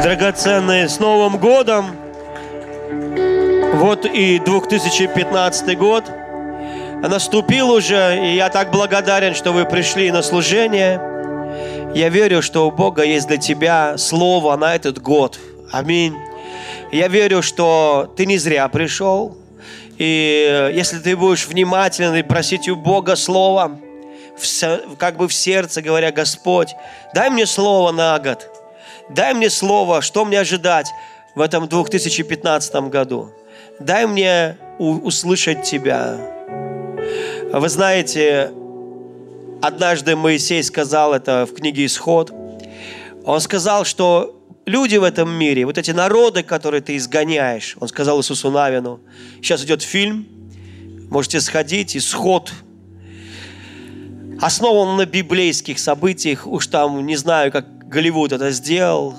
Драгоценные, с Новым годом! Вот и 2015 год наступил уже, и я так благодарен, что вы пришли на служение. Я верю, что у Бога есть для тебя слово на этот год. Аминь. Я верю, что ты не зря пришел. И если ты будешь внимателен и просить у Бога слово, как бы в сердце, говоря: Господь, дай мне слово на год. Дай мне слово, что мне ожидать в этом 2015 году. Дай мне услышать Тебя. Вы знаете, однажды Моисей сказал это в книге «Исход». Он сказал, что люди в этом мире, вот эти народы, которые ты изгоняешь, он сказал Иисусу Навину. Сейчас идет фильм, можете сходить, «Исход». Основан на библейских событиях, уж там, не знаю, как Голливуд это сделал,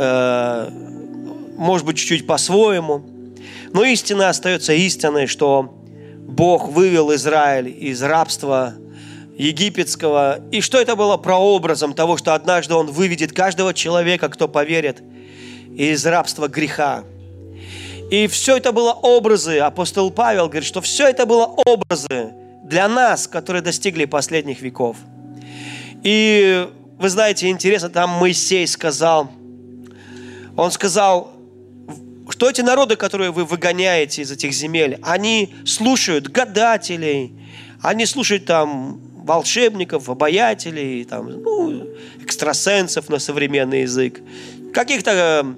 может быть, чуть-чуть по-своему. Но истина остается истиной, что Бог вывел Израиль из рабства египетского. И что это было прообразом того, что однажды Он выведет каждого человека, кто поверит, из рабства греха. И все это было образы. Апостол Павел говорит, что все это было образы для нас, которые достигли последних веков. И вы знаете, интересно, там Моисей сказал, он сказал, что эти народы, которые вы выгоняете из этих земель, они слушают гадателей, они слушают там волшебников, обаятелей, там, экстрасенсов на современный язык, каких-то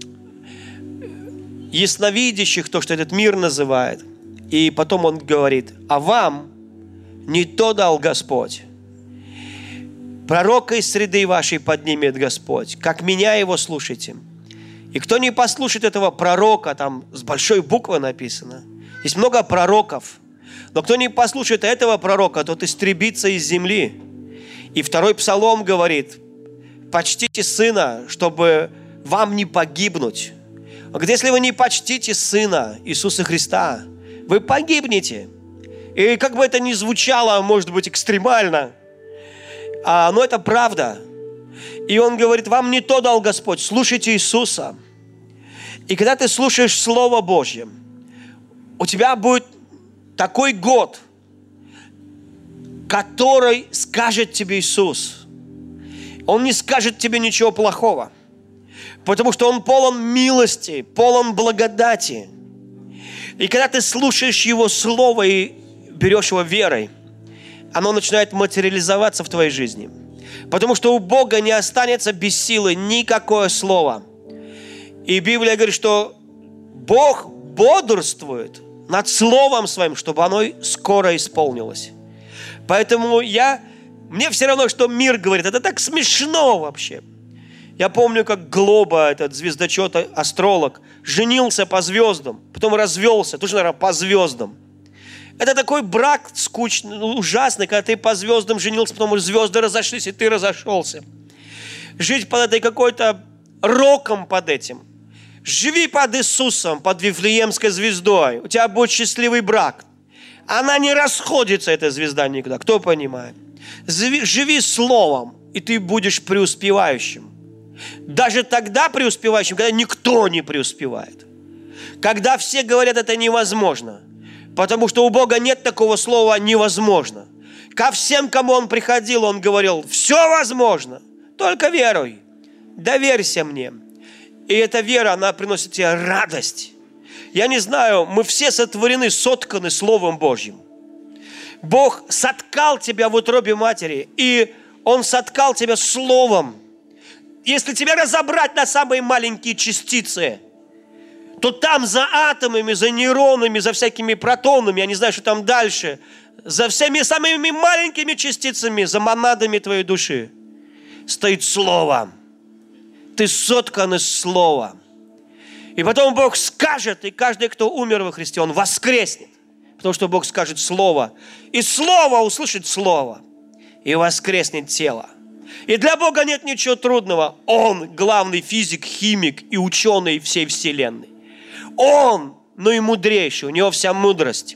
ясновидящих, то, что этот мир называет. И потом он говорит: а вам не то дал Господь. Пророка из среды вашей поднимет Господь, как меня его слушайте. И кто не послушает этого пророка, там с большой буквы написано, есть много пророков, но кто не послушает этого пророка, тот истребится из земли. И второй псалом говорит: почтите сына, чтобы вам не погибнуть. Он говорит, если вы не почтите сына Иисуса Христа, вы погибнете. И как бы это ни звучало, может быть, экстремально, но это правда. И он говорит, вам не то дал Господь, слушайте Иисуса. И когда ты слушаешь Слово Божье, у тебя будет такой год, который скажет тебе Иисус. Он не скажет тебе ничего плохого, потому что Он полон милости, полон благодати. И когда ты слушаешь Его Слово и берешь его верой, оно начинает материализоваться в твоей жизни. Потому что у Бога не останется без силы никакое слово. И Библия говорит, что Бог бодрствует над Словом Своим, чтобы оно скоро исполнилось. Поэтому мне все равно, что мир говорит. Это так смешно вообще. Я помню, как Глоба, этот звездочет, астролог, женился по звездам, потом развелся, тоже, наверное, по звездам. Это такой брак скучный, ужасный, когда ты по звездам женился, потом звезды разошлись, и ты разошелся. Жить под этой какой-то роком под этим. Живи под Иисусом, под Вифлеемской звездой. У тебя будет счастливый брак. Она не расходится, эта звезда, никогда. Кто понимает? Живи Словом, и ты будешь преуспевающим. Даже тогда преуспевающим, когда никто не преуспевает. Когда все говорят, это невозможно. Потому что у Бога нет такого слова «невозможно». Ко всем, кому Он приходил, Он говорил: все возможно, только веруй, доверься мне. И эта вера, она приносит тебе радость. Я не знаю, мы все сотворены, сотканы Словом Божьим. Бог соткал тебя в утробе матери, и Он соткал тебя Словом. Если тебя разобрать на самые маленькие частицы, то там за атомами, за нейронами, за всякими протонами, я не знаю, что там дальше, за всеми самыми маленькими частицами, за монадами твоей души стоит Слово. Ты соткан из Слова. И потом Бог скажет, и каждый, кто умер во Христе, он воскреснет. Потому что Бог скажет Слово. И Слово услышит Слово. И воскреснет тело. И для Бога нет ничего трудного. Он главный физик, химик и ученый всей вселенной. Он, и мудрейший, у него вся мудрость.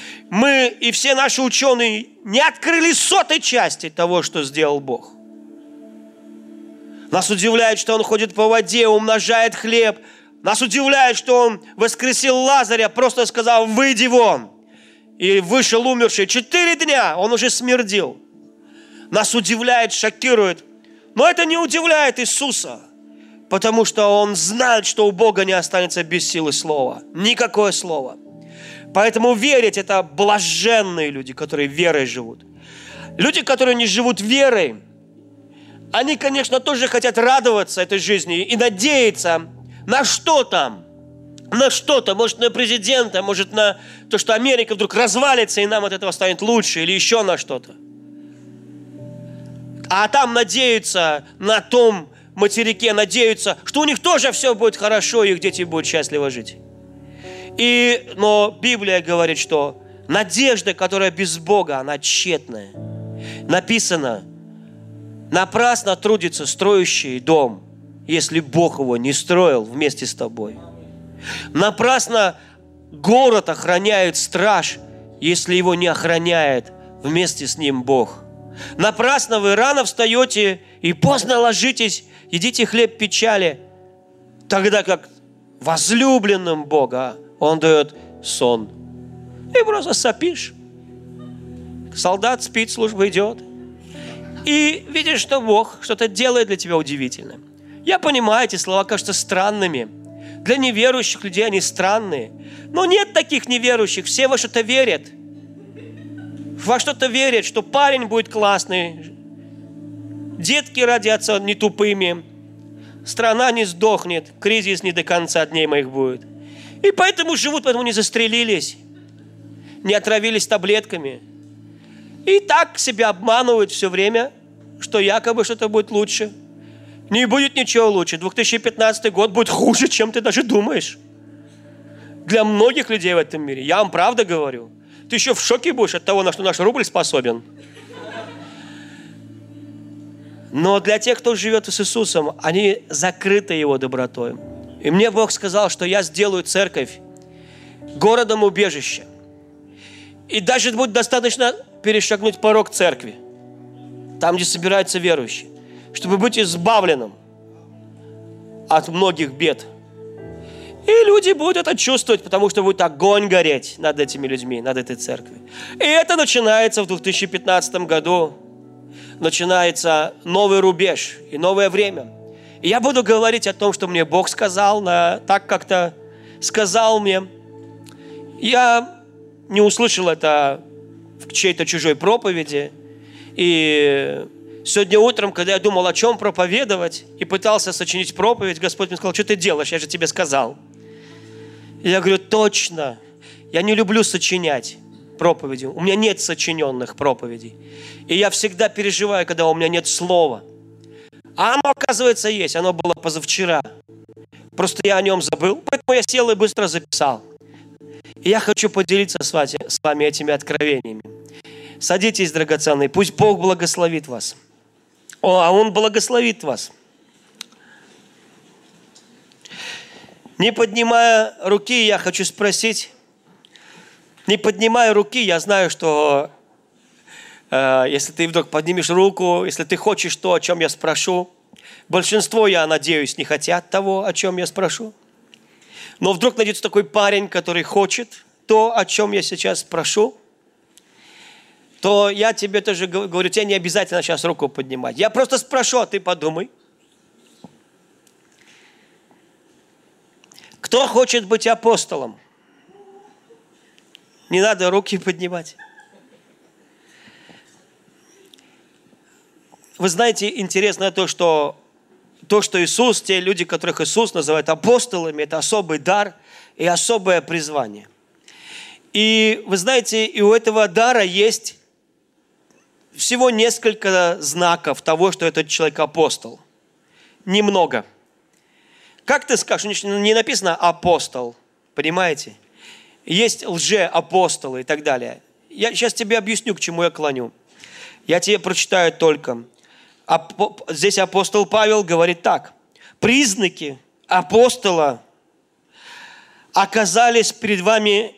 Мы и все наши ученые не открыли 100-й части того, что сделал Бог. Нас удивляет, что Он ходит по воде, умножает хлеб. Нас удивляет, что Он воскресил Лазаря, просто сказал: выйди вон. И вышел умерший. 4 дня он уже смердил. Нас удивляет, шокирует. Но это не удивляет Иисуса, потому что Он знает, что у Бога не останется без силы слова. Никакое слово. Поэтому верить — это блаженные люди, которые верой живут. Люди, которые не живут верой, они, конечно, тоже хотят радоваться этой жизни и надеяться на что там. На что-то, может, на президента, может, на то, что Америка вдруг развалится, и нам от этого станет лучше, или еще на что-то. А там надеются на том материке, надеются, что у них тоже все будет хорошо, и их дети будут счастливо жить. Но Библия говорит, что надежда, которая без Бога, она тщетная. Написано: напрасно трудится строящий дом, если Бог его не строил вместе с тобой. Напрасно город охраняет страж, если его не охраняет вместе с ним Бог. Напрасно вы рано встаете и поздно ложитесь, едите хлеб печали, тогда как возлюбленным Бога Он дает сон. И просто сопишь. Солдат спит, служба идет. И видишь, что Бог что-то делает для тебя удивительное. Я понимаю, эти слова кажутся странными. Для неверующих людей они странные. Но нет таких неверующих. Все во что-то верят. Во что-то верят, что парень будет классный. Детки родятся не тупыми. Страна не сдохнет. Кризис не до конца дней моих будет. И поэтому живут, поэтому не застрелились. Не отравились таблетками. И так себя обманывают все время, что якобы что-то будет лучше. Не будет ничего лучше. 2015 год будет хуже, чем ты даже думаешь. Для многих людей в этом мире. Я вам правда говорю. Ты еще в шоке будешь от того, на что наш рубль способен. Но для тех, кто живет с Иисусом, они закрыты Его добротой. И мне Бог сказал, что я сделаю церковь городом-убежище. И даже будет достаточно перешагнуть порог церкви, там, где собираются верующие, чтобы быть избавленным от многих бед. И люди будут это чувствовать, потому что будет огонь гореть над этими людьми, над этой церковью. И это начинается в 2015 году. Начинается новый рубеж и новое время. И я буду говорить о том, что мне Бог сказал, так как-то сказал мне. Я не услышал это в чьей-то чужой проповеди. И сегодня утром, когда я думал, о чем проповедовать, и пытался сочинить проповедь, Господь мне сказал: что ты делаешь? Я же тебе сказал. И я говорю: точно. Я не люблю сочинять проповеди. У меня нет сочиненных проповедей. И я всегда переживаю, когда у меня нет слова. А оно, оказывается, есть. Оно было позавчера. Просто я о нем забыл. Поэтому я сел и быстро записал. И я хочу поделиться с вами этими откровениями. Садитесь, драгоценные. Пусть Бог благословит вас. А Он благословит вас. Не поднимая руки, я хочу спросить. Не поднимая руки, я знаю, что если ты вдруг поднимешь руку, если ты хочешь то, о чем я спрошу, большинство, я надеюсь, не хотят того, о чем я спрошу. Но вдруг найдется такой парень, который хочет то, о чем я сейчас спрошу, то я тебе тоже говорю, тебе не обязательно сейчас руку поднимать. Я просто спрошу, а ты подумай. Кто хочет быть апостолом? Не надо руки поднимать. Вы знаете, интересно то, что Иисус, те люди, которых Иисус называет апостолами, это особый дар и особое призвание. И вы знаете, и у этого дара есть всего несколько знаков того, что этот человек апостол. Немного. Как ты скажешь, не написано апостол, понимаете? Есть лжеапостолы и так далее. Я сейчас тебе объясню, к чему я клоню. Я тебе прочитаю только. Здесь апостол Павел говорит так. Признаки апостола оказались перед вами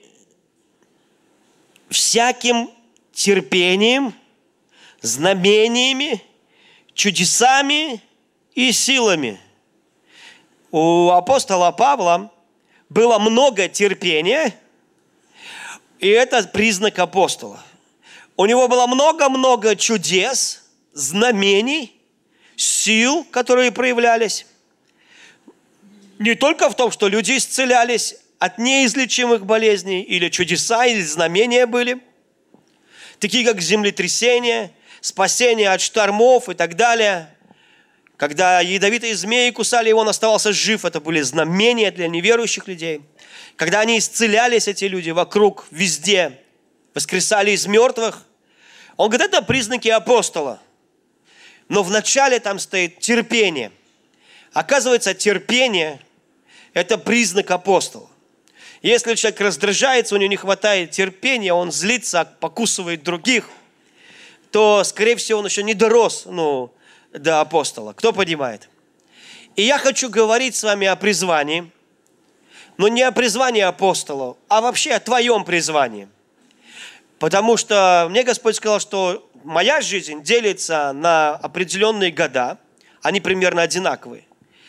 всяким терпением, знамениями, чудесами и силами. У апостола Павла было много терпения, и это признак апостола. У него было много-много чудес, знамений, сил, которые проявлялись. Не только в том, что люди исцелялись от неизлечимых болезней, или чудеса, или знамения были, такие как землетрясения, спасение от штормов и так далее. Когда ядовитые змеи кусали его, он оставался жив. Это были знамения для неверующих людей. Когда они исцелялись, эти люди, вокруг, везде, воскресали из мертвых. Он говорит, это признаки апостола. Но вначале там стоит терпение. Оказывается, терпение – это признак апостола. Если человек раздражается, у него не хватает терпения, он злится, покусывает других, то, скорее всего, он еще не дорос до апостола. Кто понимает? И я хочу говорить с вами о призвании, но не о призвании апостола, а вообще о твоем призвании. Потому что мне Господь сказал, что моя жизнь делится на определенные года, они примерно одинаковые.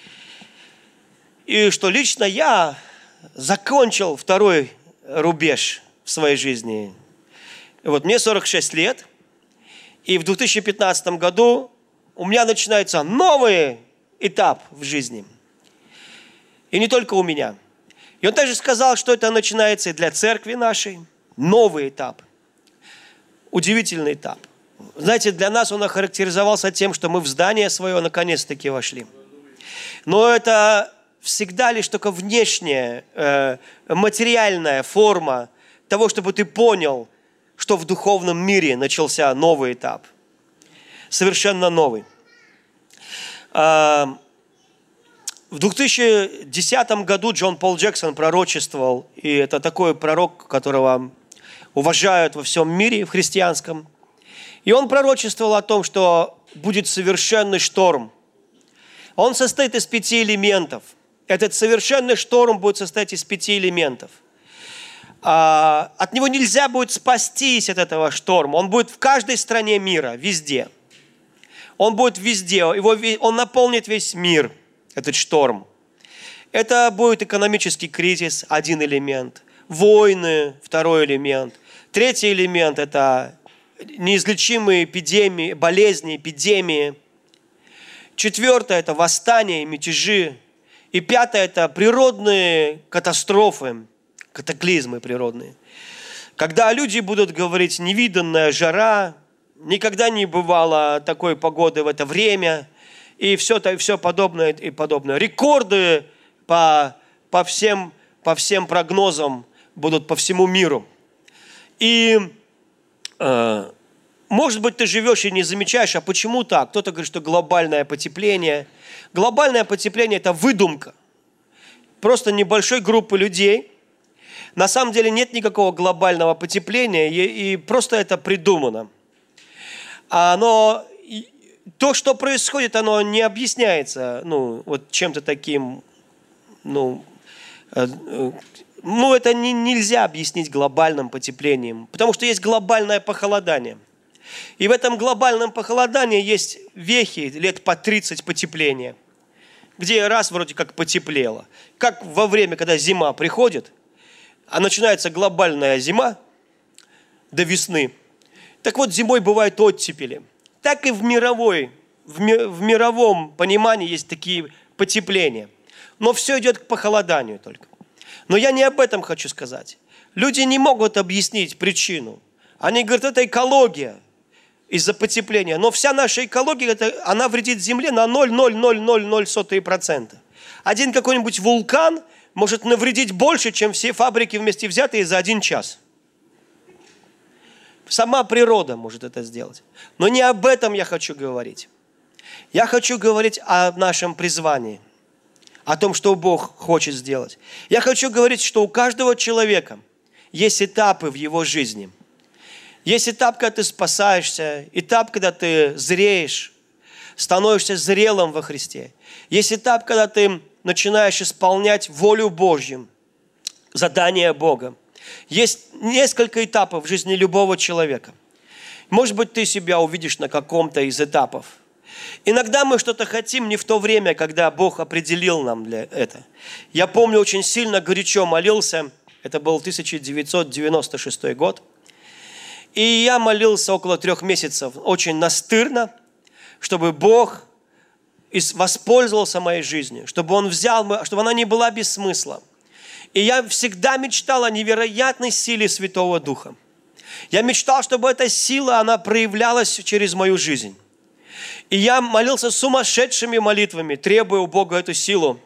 И что лично я закончил второй рубеж в своей жизни. Вот мне 46 лет, и в 2015 году у меня начинается новый этап в жизни. И не только у меня. И он также сказал, что это начинается и для церкви нашей. Новый этап. Удивительный этап. Знаете, для нас он охарактеризовался тем, что мы в здание свое наконец-таки вошли. Но это всегда лишь только внешняя, материальная форма того, чтобы ты понял, что в духовном мире начался новый этап. Совершенно новый. В 2010 году Джон Пол Джексон пророчествовал, и это такой пророк, которого уважают во всем мире, в христианском. И он пророчествовал о том, что будет совершенный шторм. Он состоит из 5 элементов. Этот совершенный шторм будет состоять из 5 элементов. От него нельзя будет спастись от этого шторма. Он будет в каждой стране мира, везде. Он будет везде. Он наполнит весь мир, этот шторм. Это будет экономический кризис, один элемент. Войны, второй элемент. Третий элемент – это неизлечимые эпидемии, болезни, эпидемии. Четвертое – это восстания, мятежи. И пятое – это природные катастрофы, катаклизмы природные. Когда люди будут говорить «невиданная жара», «никогда не бывало такой погоды в это время», и все подобное и подобное. Рекорды по всем прогнозам будут по всему миру. И, может быть, ты живешь и не замечаешь, а почему так? Кто-то говорит, что глобальное потепление. Глобальное потепление – это выдумка. Просто небольшой группы людей. На самом деле нет никакого глобального потепления, и просто это придумано. Но то, что происходит, оно не объясняется вот чем-то таким, это нельзя объяснить глобальным потеплением, потому что есть глобальное похолодание. И в этом глобальном похолодании есть вехи лет по 30 потепления, где раз вроде как потеплело. Как во время, когда зима приходит, а начинается глобальная зима до весны. Так вот, зимой бывают оттепели. Так и в мировом понимании есть такие потепления. Но все идет к похолоданию только. Но я не об этом хочу сказать. Люди не могут объяснить причину. Они говорят, это экология из-за потепления. Но вся наша экология, она вредит Земле на 0,00000%. Один какой-нибудь вулкан может навредить больше, чем все фабрики вместе взятые за 1 час. Сама природа может это сделать. Но не об этом я хочу говорить. Я хочу говорить о нашем призвании, о том, что Бог хочет сделать. Я хочу говорить, что у каждого человека есть этапы в его жизни. Есть этап, когда ты спасаешься, этап, когда ты зреешь, становишься зрелым во Христе. Есть этап, когда ты начинаешь исполнять волю Божью, задание Бога. Есть несколько этапов в жизни любого человека. Может быть, ты себя увидишь на каком-то из этапов. Иногда мы что-то хотим не в то время, когда Бог определил нам для этого. Я помню, очень сильно горячо молился. Это был 1996 год. И я молился около 3 месяцев, очень настырно, чтобы Бог воспользовался моей жизнью, чтобы Он взял, чтобы она не была без смысла. И я всегда мечтал о невероятной силе Святого Духа. Я мечтал, чтобы эта сила, она проявлялась через мою жизнь. И я молился сумасшедшими молитвами, требуя у Бога эту силу.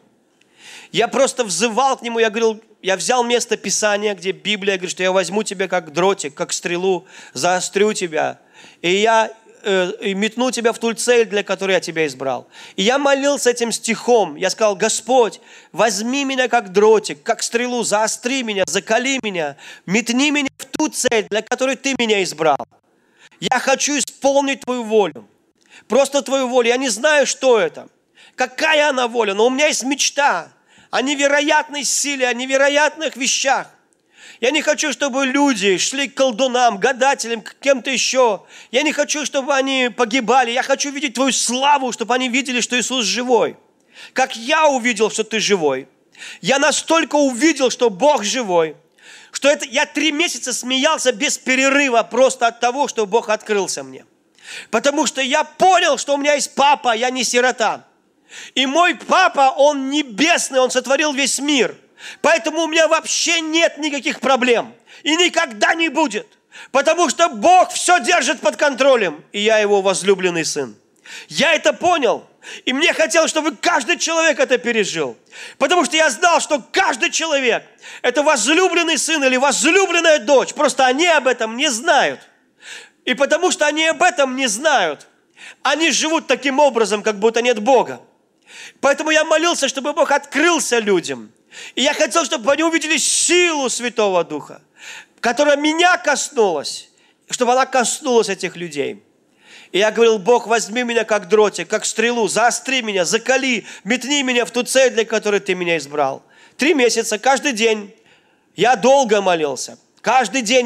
Я просто взывал к Нему, я говорил, я взял место Писания, где Библия говорит, что я возьму тебя как дротик, как стрелу, заострю тебя, и я метну тебя в ту цель, для которой я тебя избрал. И я молился этим стихом, я сказал, Господь, возьми меня как дротик, как стрелу, заостри меня, закали меня, метни меня в ту цель, для которой Ты меня избрал. Я хочу исполнить Твою волю, просто Твою волю. Я не знаю, что это, какая она воля, но у меня есть мечта о невероятной силе, о невероятных вещах. Я не хочу, чтобы люди шли к колдунам, гадателям, к кем-то еще. Я не хочу, чтобы они погибали. Я хочу видеть Твою славу, чтобы они видели, что Иисус живой. Как я увидел, что Ты живой. Я настолько увидел, что Бог живой, что я 3 месяца смеялся без перерыва просто от того, что Бог открылся мне. Потому что я понял, что у меня есть папа, я не сирота. И мой папа, он небесный, он сотворил весь мир. Поэтому у меня вообще нет никаких проблем. И никогда не будет. Потому что Бог все держит под контролем. И я его возлюбленный сын. Я это понял. И мне хотелось, чтобы каждый человек это пережил. Потому что я знал, что каждый человек – это возлюбленный сын или возлюбленная дочь. Просто они об этом не знают. И потому что они об этом не знают, они живут таким образом, как будто нет Бога. Поэтому я молился, чтобы Бог открылся людям. И я хотел, чтобы они увидели силу Святого Духа, которая меня коснулась, чтобы она коснулась этих людей. И я говорил, Бог, возьми меня как дротик, как стрелу, заостри меня, закали, метни меня в ту цель, для которой Ты меня избрал. 3 месяца, каждый день. Я долго молился. Каждый день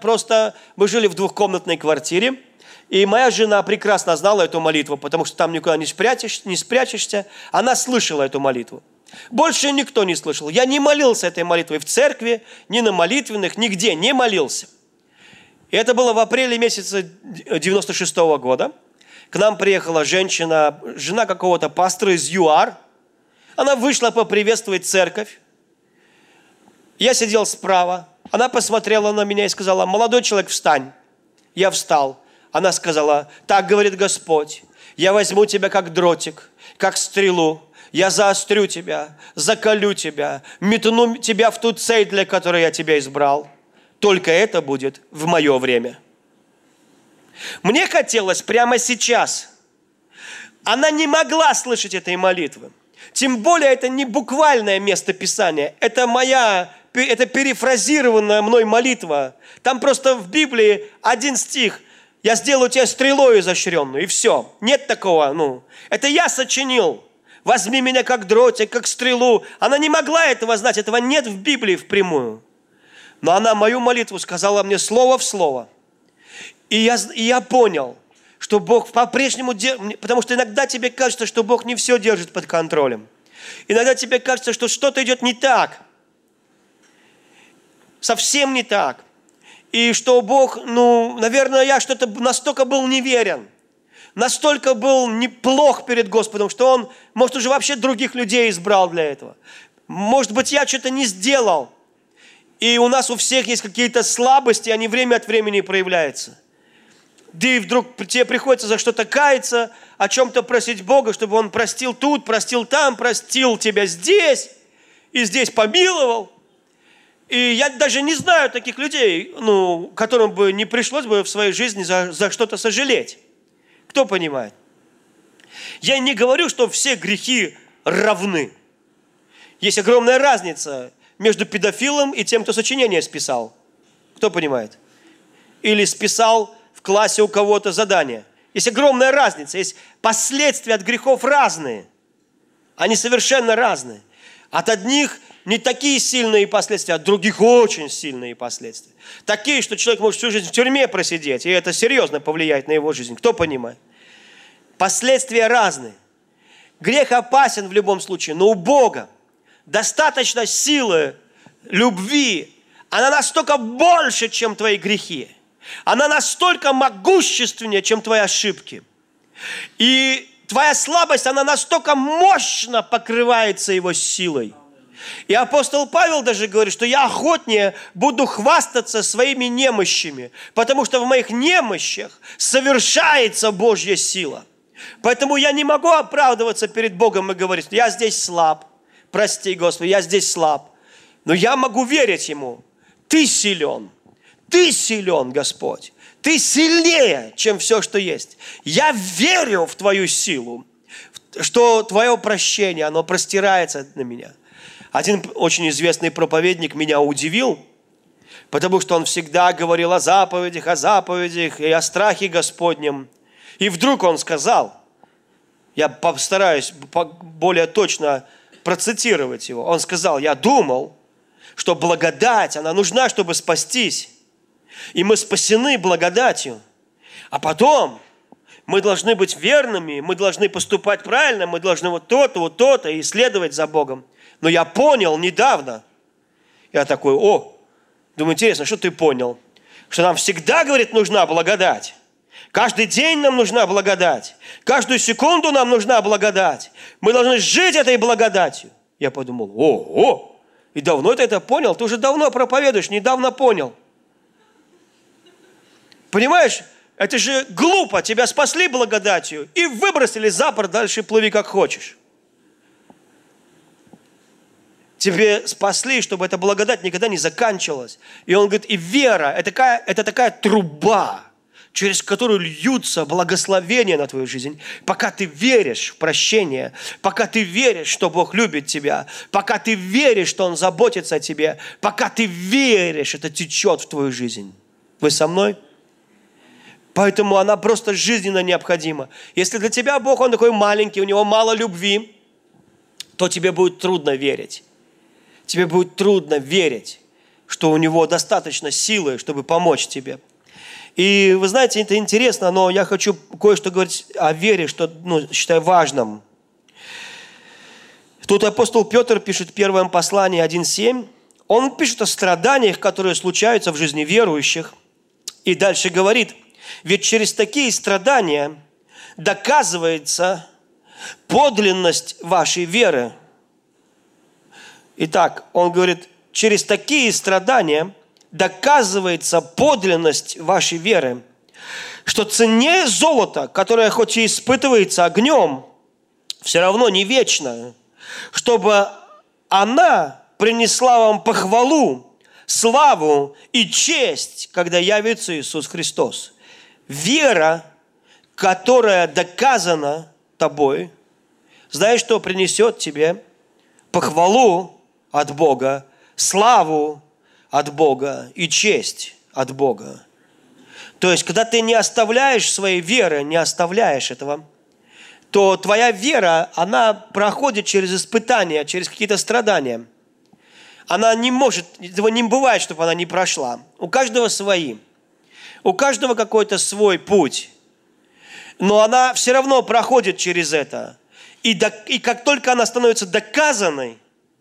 мы жили в 2-комнатной квартире. И моя жена прекрасно знала эту молитву, потому что там никуда не спрячешься. Она слышала эту молитву. Больше никто не слышал. Я не молился этой молитвой в церкви, ни на молитвенных, нигде не молился. И это было в апреле месяца 96 года. К нам приехала женщина, жена какого-то пастора из ЮАР. Она вышла поприветствовать церковь. Я сидел справа. Она посмотрела на меня и сказала, молодой человек, встань. Я встал. Она сказала, так говорит Господь, я возьму тебя как дротик, как стрелу, я заострю тебя, закалю тебя, метну тебя в ту цель, для которой я тебя избрал. Только это будет в мое время. Мне хотелось прямо сейчас. Она не могла слышать этой молитвы. Тем более это не буквальное место Писания, это перефразированная мной молитва. Там просто в Библии 1 стих. Я сделаю тебя стрелой изощренную, и все. Нет такого, Это я сочинил. Возьми меня как дротик, как стрелу. Она не могла этого знать, этого нет в Библии впрямую. Но она мою молитву сказала мне слово в слово. И я понял, что Бог по-прежнему держит, потому что иногда тебе кажется, что Бог не все держит под контролем. Иногда тебе кажется, что что-то идет не так. Совсем не так. И что Бог, наверное, я что-то настолько был неверен, настолько был неплох перед Господом, что Он, может, уже вообще других людей избрал для этого. Может быть, я что-то не сделал. И у нас у всех есть какие-то слабости, они время от времени проявляются. Да и вдруг тебе приходится за что-то каяться, о чем-то просить Бога, чтобы Он простил тут, простил там, простил тебя здесь и здесь помиловал. И я даже не знаю таких людей, которым бы не пришлось бы в своей жизни за что-то сожалеть. Кто понимает? Я не говорю, что все грехи равны. Есть огромная разница между педофилом и тем, кто сочинение списал. Кто понимает? Или списал в классе у кого-то задание. Есть огромная разница. Есть последствия от грехов разные. Они совершенно разные. От одних не такие сильные последствия, от других очень сильные последствия. Такие, что человек может всю жизнь в тюрьме просидеть, и это серьезно повлияет на его жизнь. Кто понимает? Последствия разные. Грех опасен в любом случае, но у Бога достаточно силы, любви. Она настолько больше, чем твои грехи. Она настолько могущественнее, чем твои ошибки. И твоя слабость, она настолько мощно покрывается Его силой. И апостол Павел даже говорит, что я охотнее буду хвастаться своими немощами, потому что в моих немощах совершается Божья сила. Поэтому я не могу оправдываться перед Богом и говорить, я здесь слаб, прости, Господи, я здесь слаб. Но я могу верить Ему. Ты силен, Господь. Ты сильнее, чем все, что есть. Я верю в Твою силу, что Твое прощение, оно простирается на меня. Один очень известный проповедник меня удивил, потому что он всегда говорил о заповедях и о страхе Господнем. И вдруг он сказал, я постараюсь более точно процитировать его, он сказал, я думал, что благодать, она нужна, чтобы спастись. И мы спасены благодатью. А потом мы должны быть верными, мы должны поступать правильно, мы должны вот то-то, и исследовать за Богом. Но я понял недавно. Я такой, думаю, интересно, что ты понял? Что нам всегда, говорит, нужна благодать. Каждый день нам нужна благодать. Каждую секунду нам нужна благодать. Мы должны жить этой благодатью. Я подумал, и давно ты это понял? Ты уже давно проповедуешь, недавно понял. Понимаешь, это же глупо. Тебя спасли благодатью и выбросили за борт, дальше плыви как хочешь. Тебе спасли, чтобы эта благодать никогда не заканчивалась. И он говорит, и вера, это такая труба, через которую льются благословения на твою жизнь. Пока ты веришь в прощение, пока ты веришь, что Бог любит тебя, пока ты веришь, что Он заботится о тебе, пока ты веришь, это течет в твою жизнь. Вы со мной? Поэтому она просто жизненно необходима. Если для тебя Бог, Он такой маленький, у Него мало любви, то тебе будет трудно верить. Тебе будет трудно верить, что у Него достаточно силы, чтобы помочь тебе. И вы знаете, это интересно, но я хочу кое-что говорить о вере, что считаю важным. Тут апостол Петр пишет в первом послании 1:7. Он пишет о страданиях, которые случаются в жизни верующих. И дальше говорит, ведь через такие страдания доказывается подлинность вашей веры. Итак, он говорит, через такие страдания доказывается подлинность вашей веры, что ценнее золота, которое хоть и испытывается огнем, все равно не вечно, чтобы она принесла вам похвалу, славу и честь, когда явится Иисус Христос. Вера, которая доказана тобой, знаешь, что принесет тебе? Похвалу от Бога, славу от Бога и честь от Бога. То есть, когда ты не оставляешь своей веры, не оставляешь этого, то твоя вера, она проходит через испытания, через какие-то страдания. Она не может, этого не бывает, чтобы она не прошла. У каждого свои. У каждого какой-то свой путь. Но она все равно проходит через это. И как только она становится доказанной,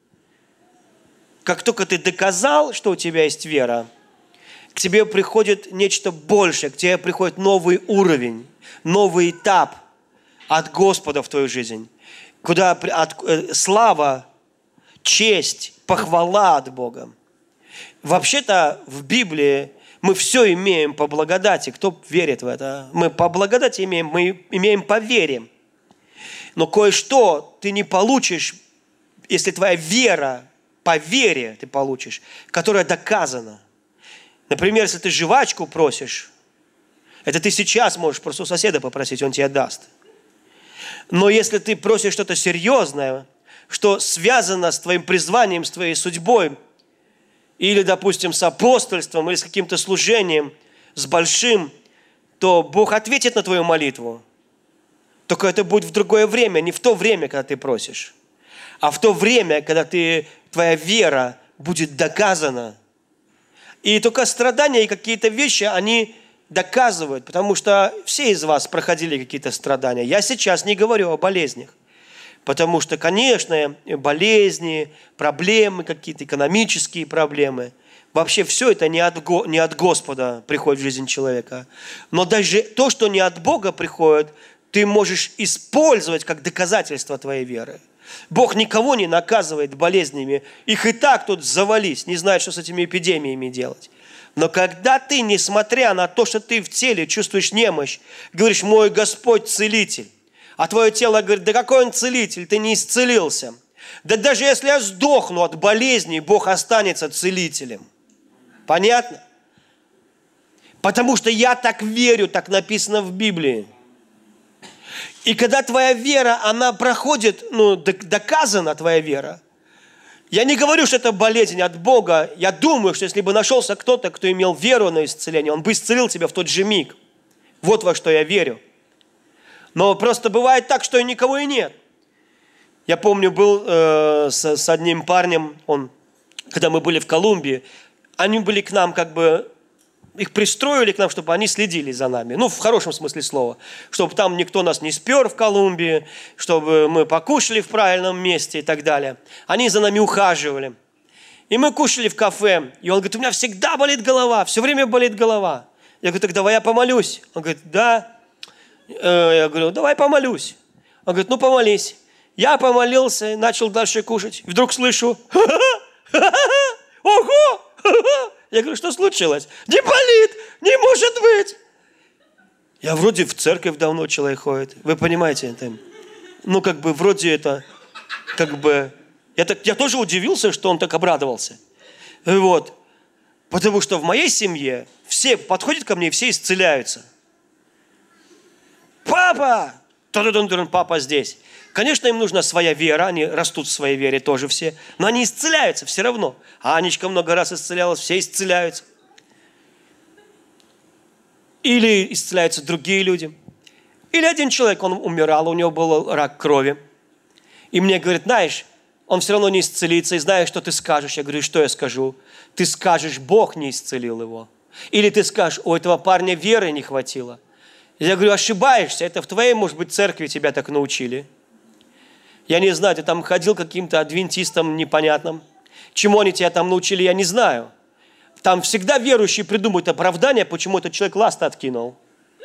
как только ты доказал, что у тебя есть вера, к тебе приходит нечто большее, к тебе приходит новый уровень, новый этап от Господа в твою жизнь, куда слава, честь, похвала от Бога. Вообще-то в Библии мы все имеем по благодати. Кто верит в это? Мы по благодати имеем, мы имеем по вере. Но кое-что ты не получишь, если твоя вера, по вере ты получишь, которая доказана. Например, если ты жвачку просишь, это ты сейчас можешь просто у соседа попросить, он тебе даст. Но если ты просишь что-то серьезное, что связано с твоим призванием, с твоей судьбой, или, допустим, с апостольством, или с каким-то служением, с большим, то Бог ответит на твою молитву. Только это будет в другое время, не в то время, когда ты просишь, а в то время, когда твоя вера будет доказана. И только страдания и какие-то вещи, они доказывают, потому что все из вас проходили какие-то страдания. Я сейчас не говорю о болезнях, потому что, конечно, болезни, проблемы какие-то, экономические проблемы, вообще все это не от Господа приходит в жизнь человека. Но даже то, что не от Бога приходит, ты можешь использовать как доказательство твоей веры. Бог никого не наказывает болезнями. Их и так тут завались, не знают, что с этими эпидемиями делать. Но когда ты, несмотря на то, что ты в теле чувствуешь немощь, говоришь: мой Господь целитель, а твое тело говорит: да какой он целитель, ты не исцелился. Да даже если я сдохну от болезни, Бог останется целителем. Понятно? Потому что я так верю, так написано в Библии. И когда твоя вера, она проходит, доказана твоя вера. Я не говорю, что это болезнь от Бога. Я думаю, что если бы нашелся кто-то, кто имел веру на исцеление, он бы исцелил тебя в тот же миг. Вот во что я верю. Но просто бывает так, что никого и нет. Я помню, был с одним парнем, когда мы были в Колумбии, они были к нам их пристроили к нам, чтобы они следили за нами. В хорошем смысле слова. Чтобы там никто нас не спер в Колумбии, чтобы мы покушали в правильном месте и так далее. Они за нами ухаживали. И мы кушали в кафе. И он говорит: у меня всегда болит голова, все время болит голова. Я говорю: так давай я помолюсь. Он говорит: да. Я говорю: давай помолюсь. Он говорит: помолись. Я помолился и начал дальше кушать. И вдруг слышу: ого! Я говорю: что случилось? Не болит, не может быть. Я вроде в церковь давно человек ходит. Вы понимаете, это? Вроде это, Я тоже удивился, что он так обрадовался. Вот. Потому что в моей семье все подходят ко мне и все исцеляются. Папа! Папа здесь. Конечно, им нужна своя вера, они растут в своей вере тоже все, но они исцеляются все равно. А Анечка много раз исцелялась, все исцеляются. Или исцеляются другие люди. Или один человек, он умирал, у него был рак крови. И мне говорит: знаешь, он все равно не исцелится, и знаешь, что ты скажешь? Я говорю: что я скажу? Ты скажешь: Бог не исцелил его. Или ты скажешь: у этого парня веры не хватило. Я говорю: ошибаешься, это в твоей, может быть, церкви тебя так научили. Я не знаю, ты там ходил каким-то адвентистом непонятным. Чему они тебя там научили, я не знаю. Там всегда верующие придумывают оправдание, почему этот человек ласт откинул.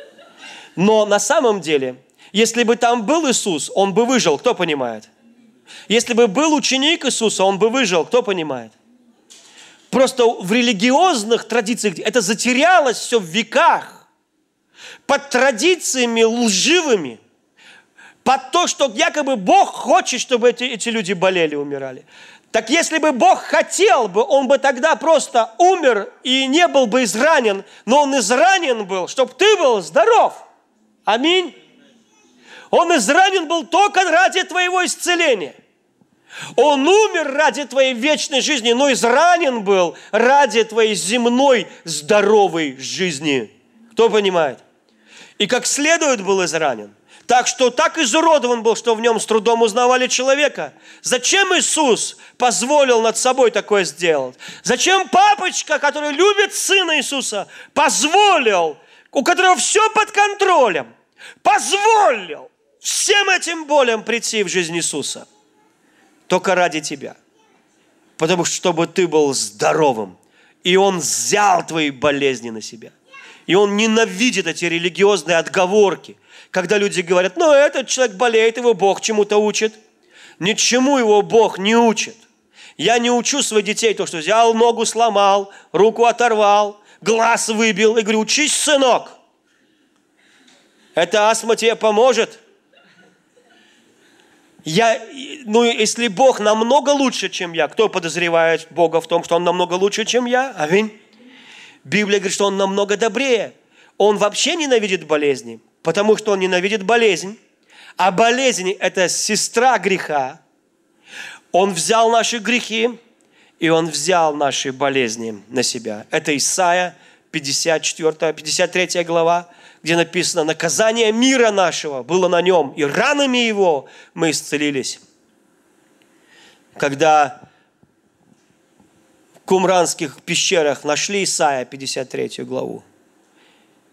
Но на самом деле, если бы там был Иисус, он бы выжил, кто понимает? Если бы был ученик Иисуса, он бы выжил, кто понимает? Просто в религиозных традициях это затерялось все в веках. Под традициями лживыми. Под то, что якобы Бог хочет, чтобы эти люди болели, умирали. Так если бы Бог хотел бы, Он бы тогда просто умер и не был бы изранен, но Он изранен был, чтобы ты был здоров. Аминь. Он изранен был только ради твоего исцеления. Он умер ради твоей вечной жизни, но изранен был ради твоей земной здоровой жизни. Кто понимает? И как следует был изранен. Так что так изуродован был, что в нем с трудом узнавали человека. Зачем Иисус позволил над собой такое сделать? Зачем папочка, который любит сына Иисуса, позволил, у которого все под контролем, позволил всем этим болям прийти в жизнь Иисуса? Только ради тебя. Потому что, чтобы ты был здоровым. И Он взял твои болезни на себя. И Он ненавидит эти религиозные отговорки. Когда люди говорят: этот человек болеет, его Бог чему-то учит. Ничему его Бог не учит. Я не учу своих детей то, что взял, ногу сломал, руку оторвал, глаз выбил. И говорю: учись, сынок. Эта астма тебе поможет. Если Бог намного лучше, чем я, кто подозревает Бога в том, что Он намного лучше, чем я? Аминь. Библия говорит, что Он намного добрее. Он вообще ненавидит болезни, потому что Он ненавидит болезнь. А болезнь – это сестра греха. Он взял наши грехи, и Он взял наши болезни на себя. Это Исайя 53 глава, где написано: наказание мира нашего было на Нем, и ранами Его мы исцелились. Когда в кумранских пещерах нашли Исайя 53 главу,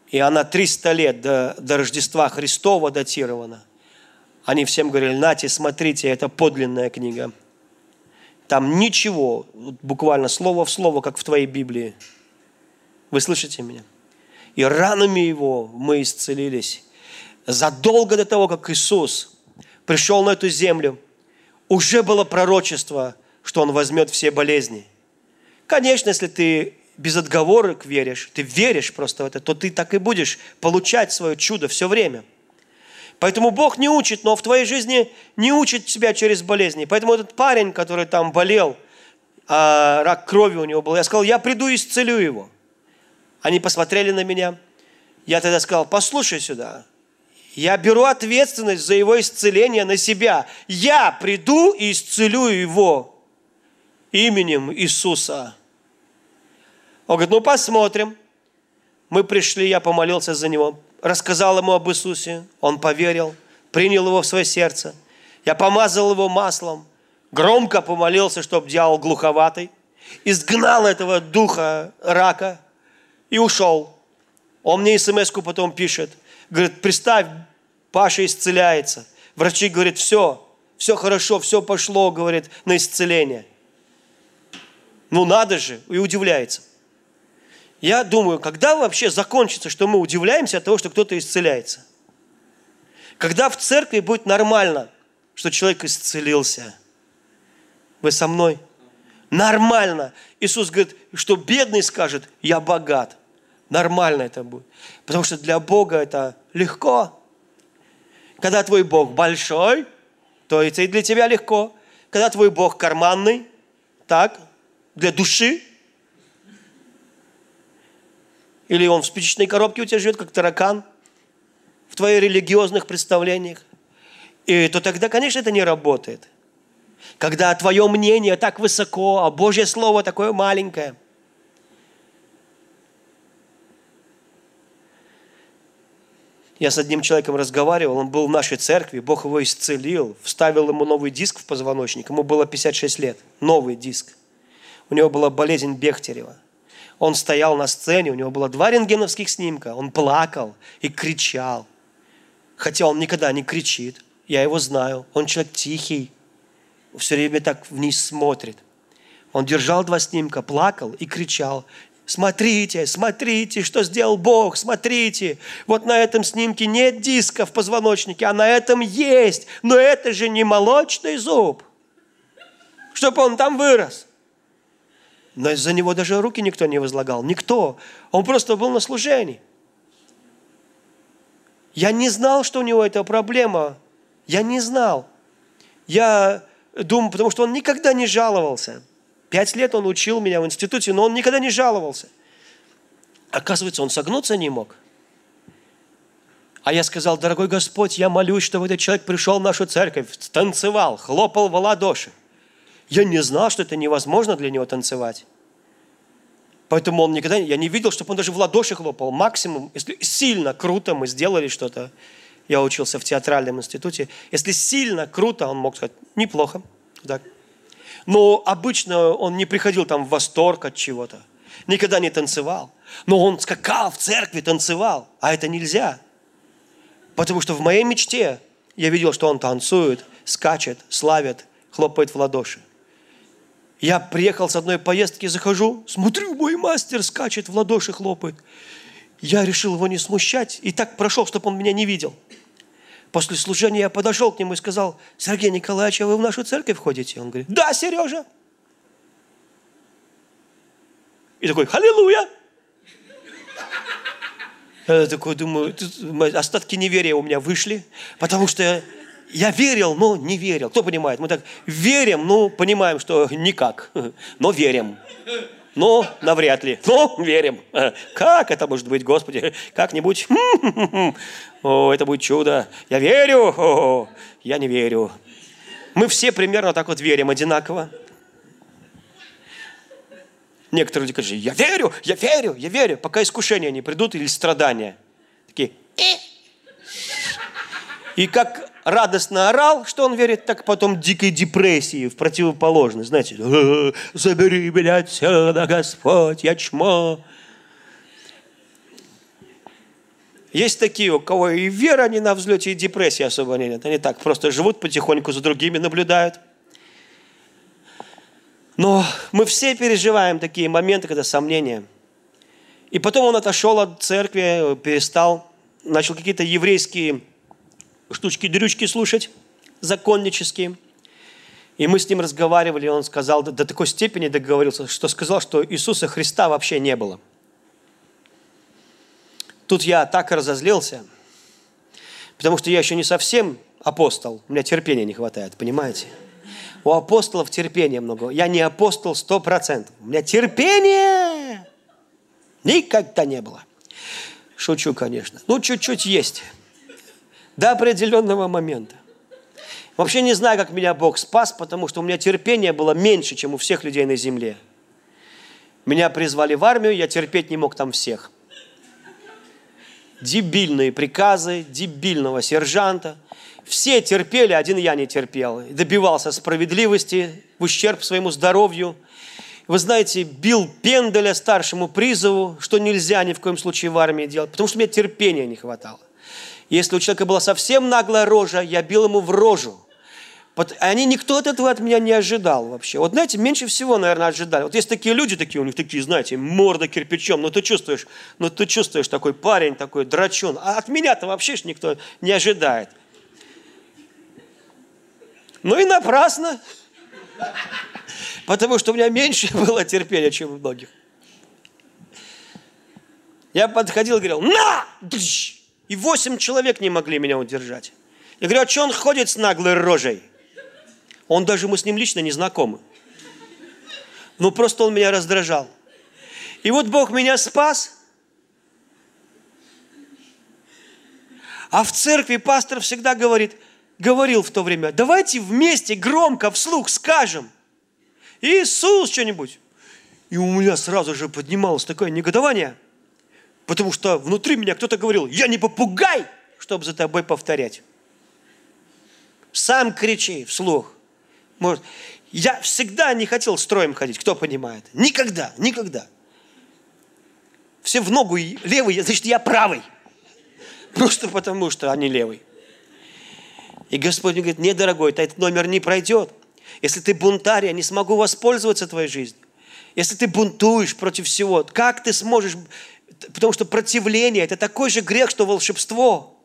И она 300 лет до Рождества Христова датирована. Они всем говорили: нате, смотрите, это подлинная книга. Там ничего, буквально слово в слово, как в твоей Библии. Вы слышите меня? И ранами Его мы исцелились. Задолго до того, как Иисус пришел на эту землю, уже было пророчество, что Он возьмет все болезни. Конечно, если ты без отговорок веришь, ты веришь просто в это, то ты так и будешь получать свое чудо все время. Поэтому Бог не учит, но в твоей жизни не учит тебя через болезни. Поэтому этот парень, который там болел, рак крови у него был, я сказал: я приду и исцелю его. Они посмотрели на меня. Я тогда сказал: послушай сюда, я беру ответственность за его исцеление на себя. Я приду и исцелю его именем Иисуса. Он говорит: ну посмотрим. Мы пришли, я помолился за него, рассказал ему об Иисусе. Он поверил, принял его в свое сердце. Я помазал его маслом, громко помолился, чтобы дьявол глуховатый, изгнал этого духа рака и ушел. Он мне смс-ку потом пишет. Говорит: представь, Паша исцеляется. Врачи говорят: все хорошо, все пошло, говорит, на исцеление. Ну надо же, и удивляется. Я думаю, когда вообще закончится, что мы удивляемся от того, что кто-то исцеляется? Когда в церкви будет нормально, что человек исцелился? Вы со мной? Нормально. Иисус говорит, что бедный скажет: я богат. Нормально это будет. Потому что для Бога это легко. Когда твой Бог большой, то это и для тебя легко. Когда твой Бог карманный, так, для души, или он в спичечной коробке у тебя живет, как таракан, в твоих религиозных представлениях, и то тогда, конечно, это не работает. Когда твое мнение так высоко, а Божье Слово такое маленькое. Я с одним человеком разговаривал, он был в нашей церкви, Бог его исцелил, вставил ему новый диск в позвоночник, ему было 56 лет, новый диск. У него была болезнь Бехтерева. Он стоял на сцене, у него было 2 рентгеновских снимка, он плакал и кричал. Хотя он никогда не кричит, я его знаю, он человек тихий, все время так вниз смотрит. Он держал 2 снимка, плакал и кричал: смотрите, смотрите, что сделал Бог, смотрите. Вот на этом снимке нет диска в позвоночнике, а на этом есть. Но это же не молочный зуб, чтобы он там вырос. Но за него даже руки никто не возлагал. Никто. Он просто был на служении. Я не знал, что у него эта проблема. Я не знал. Я думаю, потому что он никогда не жаловался. 5 лет он учил меня в институте, но он никогда не жаловался. Оказывается, он согнуться не мог. А я сказал: дорогой Господь, я молюсь, чтобы этот человек пришел в нашу церковь, танцевал, хлопал в ладоши. Я не знал, что это невозможно для него танцевать. Поэтому он никогда, я не видел, чтобы он даже в ладоши хлопал. Максимум, если сильно круто мы сделали что-то. Я учился в театральном институте. Если сильно круто, он мог сказать: неплохо. Так. Но обычно он не приходил там в восторг от чего-то. Никогда не танцевал. Но он скакал в церкви, танцевал. А это нельзя. Потому что в моей мечте я видел, что он танцует, скачет, славит, хлопает в ладоши. Я приехал с одной поездки, захожу, смотрю, мой мастер скачет, в ладоши хлопает. Я решил его не смущать и так прошел, чтобы он меня не видел. После служения я подошел к нему и сказал: Сергей Николаевич, а вы в нашу церковь ходите? Он говорит: да, Сережа. И такой: аллилуйя. Я такой думаю, остатки неверия у меня вышли, потому что я верил, но не верил. Кто понимает? Мы так верим, но понимаем, что никак, но верим. Но навряд ли, но верим. Как это может быть, Господи? Как-нибудь? О, это будет чудо. Я верю, о, я не верю. Мы все примерно так вот верим одинаково. Некоторые люди говорят: я верю, я верю, я верю, пока искушения не придут или страдания. Такие. И как радостно орал, что он верит, так потом дикой депрессии в противоположность. Знаете, забери меня отсюда, Господь, я чмо. Есть такие, у кого и вера не на взлете, и депрессии особо нет. Они так просто живут потихоньку, за другими наблюдают. Но мы все переживаем такие моменты, когда сомнения. И потом он отошел от церкви, перестал, начал какие-то еврейские штучки-дрючки слушать, законнические. И мы с ним разговаривали, и он сказал, до такой степени договорился, что сказал, что Иисуса Христа вообще не было. Тут я так разозлился, потому что я еще не совсем апостол, у меня терпения не хватает, понимаете? У апостолов терпения много. Я не апостол 100%. У меня терпения никогда не было. Шучу, конечно. Ну, чуть-чуть есть. До определенного момента. Вообще не знаю, как меня Бог спас, потому что у меня терпения было меньше, чем у всех людей на земле. Меня призвали в армию, я терпеть не мог там всех. Дебильные приказы, дебильного сержанта. Все терпели, один я не терпел. Добивался справедливости в ущерб своему здоровью. Вы знаете, бил пенделя старшему призову, что нельзя ни в коем случае в армии делать, потому что мне терпения не хватало. Если у человека была совсем наглая рожа, я бил ему в рожу. Никто от этого от меня не ожидал вообще. Вот знаете, меньше всего, наверное, ожидали. Вот есть такие люди, у них такие, знаете, морда кирпичом, но ты чувствуешь такой парень, такой драчун. А от меня-то вообще ж никто не ожидает. Ну и напрасно. Потому что у меня меньше было терпения, чем у многих. Я подходил и говорил, на! И 8 человек не могли меня удержать. Я говорю, а что он ходит с наглой рожей? Мы с ним лично не знакомы. Ну, просто он меня раздражал. И вот Бог меня спас. А в церкви пастор всегда говорил в то время, давайте вместе громко вслух скажем Иисус что-нибудь. И у меня сразу же поднималось такое негодование, потому что внутри меня кто-то говорил, я не попугай, чтобы за тобой повторять. Сам кричи вслух. Я всегда не хотел строем ходить, кто понимает? Никогда. Все в ногу левый, значит, я правый. Просто потому, что они левый. И Господь мне говорит, нет, дорогой, этот номер не пройдет. Если ты бунтарь, я не смогу воспользоваться твоей жизнью. Если ты бунтуешь против всего, как ты сможешь? Потому что противление – это такой же грех, что волшебство.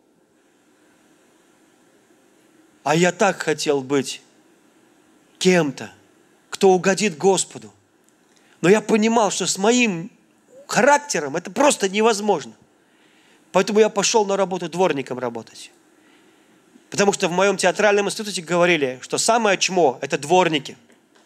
А я так хотел быть кем-то, кто угодит Господу. Но я понимал, что с моим характером это просто невозможно. Поэтому я пошел на работу дворником работать. Потому что в моем театральном институте говорили, что самое чмо – это дворники.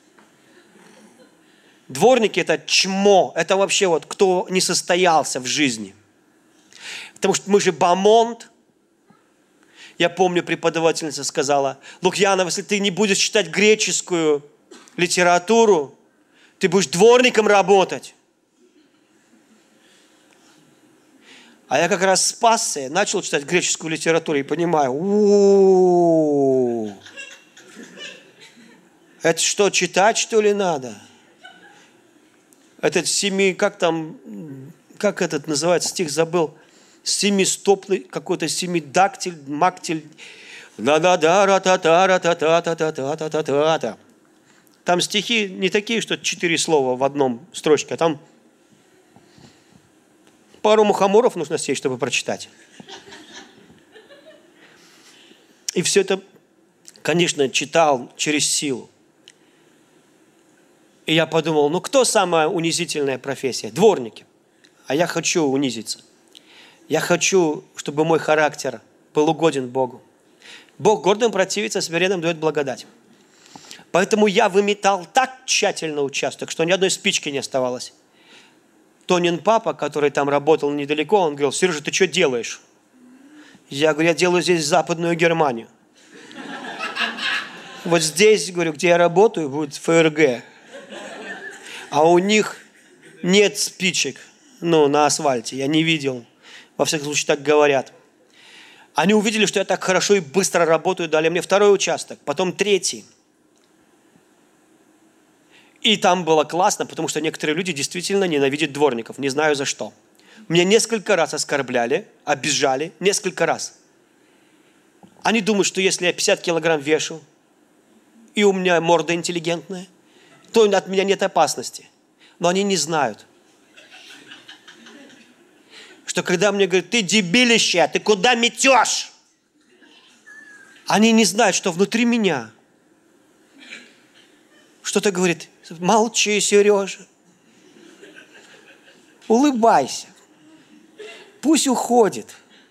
Дворники – это чмо, это вообще вот кто не состоялся в жизни. Потому что мы же бомонд. Я помню, преподавательница сказала, Лукьянов, если ты не будешь читать греческую литературу, ты будешь дворником работать. А я как раз спасся, начал читать греческую литературу и понимаю, это что, читать что ли надо? Этот как этот называется, стих забыл, семистопный, какой-то семидактиль, мактиль. Там стихи не такие, что 4 слова в одном строчке, а там пару мухоморов нужно съесть, чтобы прочитать. И все это, конечно, читал через силу. И я подумал, кто самая унизительная профессия? Дворники. А я хочу унизиться. Я хочу, чтобы мой характер был угоден Богу. Бог гордым противится, смиренным дает благодать. Поэтому я выметал так тщательно участок, что ни одной спички не оставалось. Тонин папа, который там работал недалеко, он говорил, Сережа, ты что делаешь? Я говорю, я делаю здесь Западную Германию. Вот здесь, говорю, где я работаю, будет ФРГ. А у них нет спичек, на асфальте, я не видел. Во всяком случае, так говорят. Они увидели, что я так хорошо и быстро работаю, дали мне 2-й участок, потом 3-й. И там было классно, потому что некоторые люди действительно ненавидят дворников, не знаю за что. Меня несколько раз оскорбляли, обижали, несколько раз. Они думают, что если я 50 килограмм вешу, и у меня морда интеллигентная, то от меня нет опасности. Но они не знают, что когда мне говорят, ты дебилище, ты куда метешь? Они не знают, что внутри меня что-то говорит, молчи, Сережа, улыбайся, пусть уходит.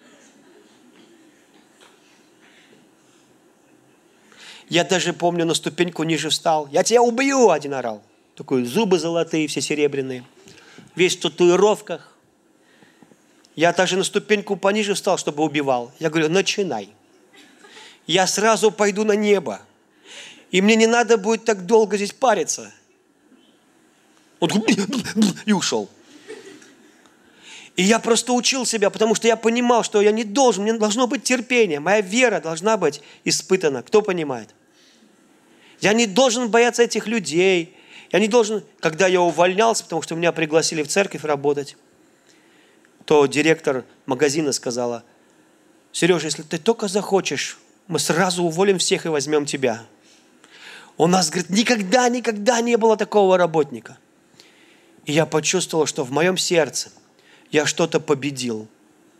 Я даже помню, на ступеньку ниже встал. Я тебя убью, один орал. Такой, зубы золотые, все серебряные. Весь в татуировках. Я даже на ступеньку пониже встал, чтобы убивал. Я говорю, начинай. Я сразу пойду на небо. И мне не надо будет так долго здесь париться. Он и ушел. И я просто учил себя, потому что я понимал, что я не должен, мне должно быть терпение. Моя вера должна быть испытана. Кто понимает? Я не должен бояться этих людей. Я не должен, когда я увольнялся, потому что меня пригласили в церковь работать, то директор магазина сказала, Сережа, если ты только захочешь, мы сразу уволим всех и возьмем тебя. У нас, говорит, никогда не было такого работника. И я почувствовал, что в моем сердце я что-то победил.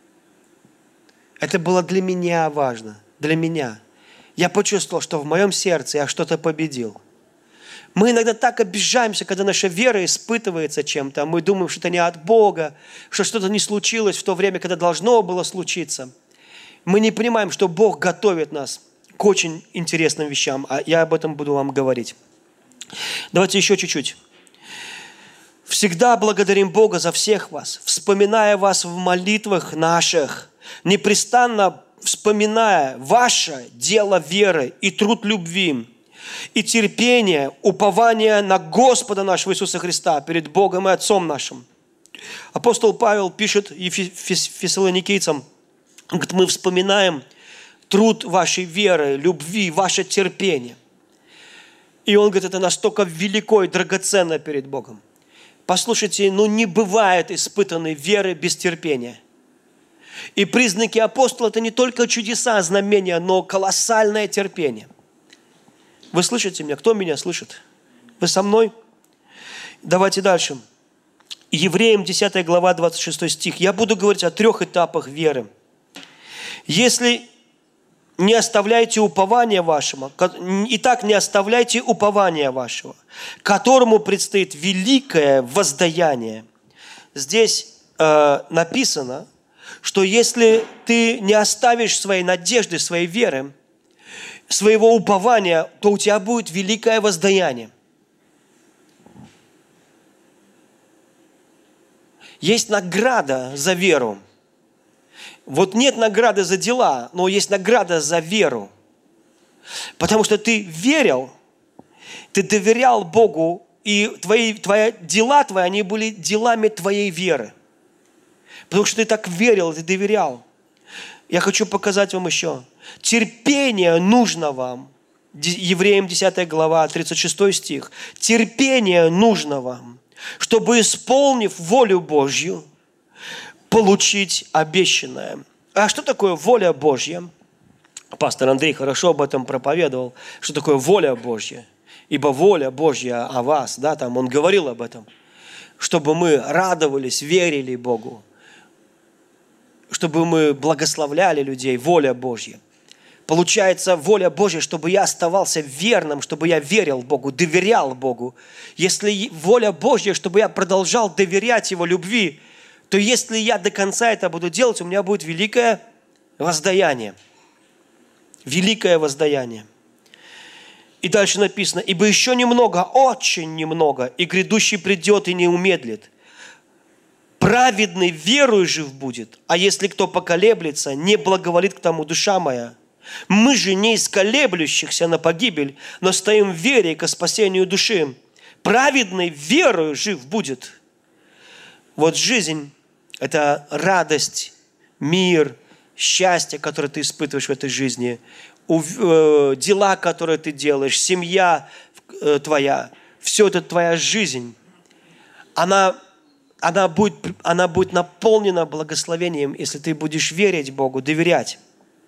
Это было для меня важно, для меня. Я почувствовал, что в моем сердце я что-то победил. Мы иногда так обижаемся, когда наша вера испытывается чем-то. Мы думаем, что это не от Бога, что что-то не случилось в то время, когда должно было случиться. Мы не понимаем, что Бог готовит нас к очень интересным вещам. А я об этом буду вам говорить. Давайте еще чуть-чуть. Всегда благодарим Бога за всех вас, вспоминая вас в молитвах наших, непрестанно вспоминая ваше дело веры и труд любви, и терпение, упование на Господа нашего Иисуса Христа перед Богом и Отцом нашим. Апостол Павел пишет фессалоникийцам, говорит, мы вспоминаем труд вашей веры, любви, ваше терпение. И он говорит, это настолько велико и драгоценно перед Богом. Послушайте, не бывает испытанной веры без терпения. И признаки апостола – это не только чудеса, знамения, но колоссальное терпение. Вы слышите меня? Кто меня слышит? Вы со мной? Давайте дальше. Евреям 10 глава, 26 стих. Я буду говорить о 3 этапах веры. Если не оставляйте упования вашего, итак, не оставляйте упования вашего, которому предстоит великое воздаяние. Здесь написано, что если ты не оставишь своей надежды, своей веры, своего упования, то у тебя будет великое воздаяние. Есть награда за веру. Вот нет награды за дела, но есть награда за веру. Потому что ты верил, ты доверял Богу, и дела твои, они были делами твоей веры. Потому что ты так верил, ты доверял. Я хочу показать вам еще. Терпение нужно вам. Евреям 10 глава, 36 стих. Терпение нужно вам, чтобы, исполнив волю Божью, получить обещанное. А что такое воля Божья? Пастор Андрей хорошо об этом проповедовал. Что такое воля Божья? Ибо воля Божья о вас, да, там он говорил об этом. Чтобы мы радовались, верили Богу. Чтобы мы благословляли людей, воля Божья. Получается, воля Божья, чтобы я оставался верным, чтобы я верил Богу, доверял Богу. Если воля Божья, чтобы я продолжал доверять Его любви, то если я до конца это буду делать, у меня будет великое воздаяние. Великое воздаяние. И дальше написано, ибо еще немного, очень немного, и грядущий придет и не умедлит. Праведный верою жив будет, а если кто поколеблется, не благоволит к тому душа моя. Мы же не из колеблющихся на погибель, но стоим в вере ко спасению души. Праведный верою жив будет. Вот жизнь – это радость, мир, счастье, которое ты испытываешь в этой жизни, дела, которые ты делаешь, семья твоя, все это твоя жизнь. Она она будет наполнена благословением, если ты будешь верить Богу, доверять.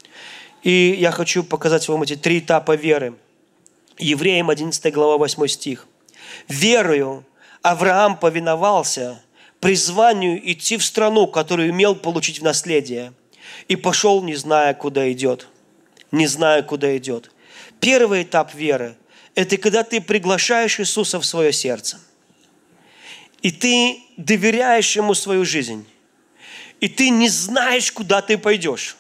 И я хочу показать вам эти 3 этапа веры. Евреям 11 глава 8 стих. «Верою Авраам повиновался призванию идти в страну, которую имел получить в наследие, и пошел, не зная, куда идет». Не зная, куда идет. Первый этап веры – это когда ты приглашаешь Иисуса в свое сердце. И ты доверяешь Ему свою жизнь. И ты не знаешь, куда ты пойдешь.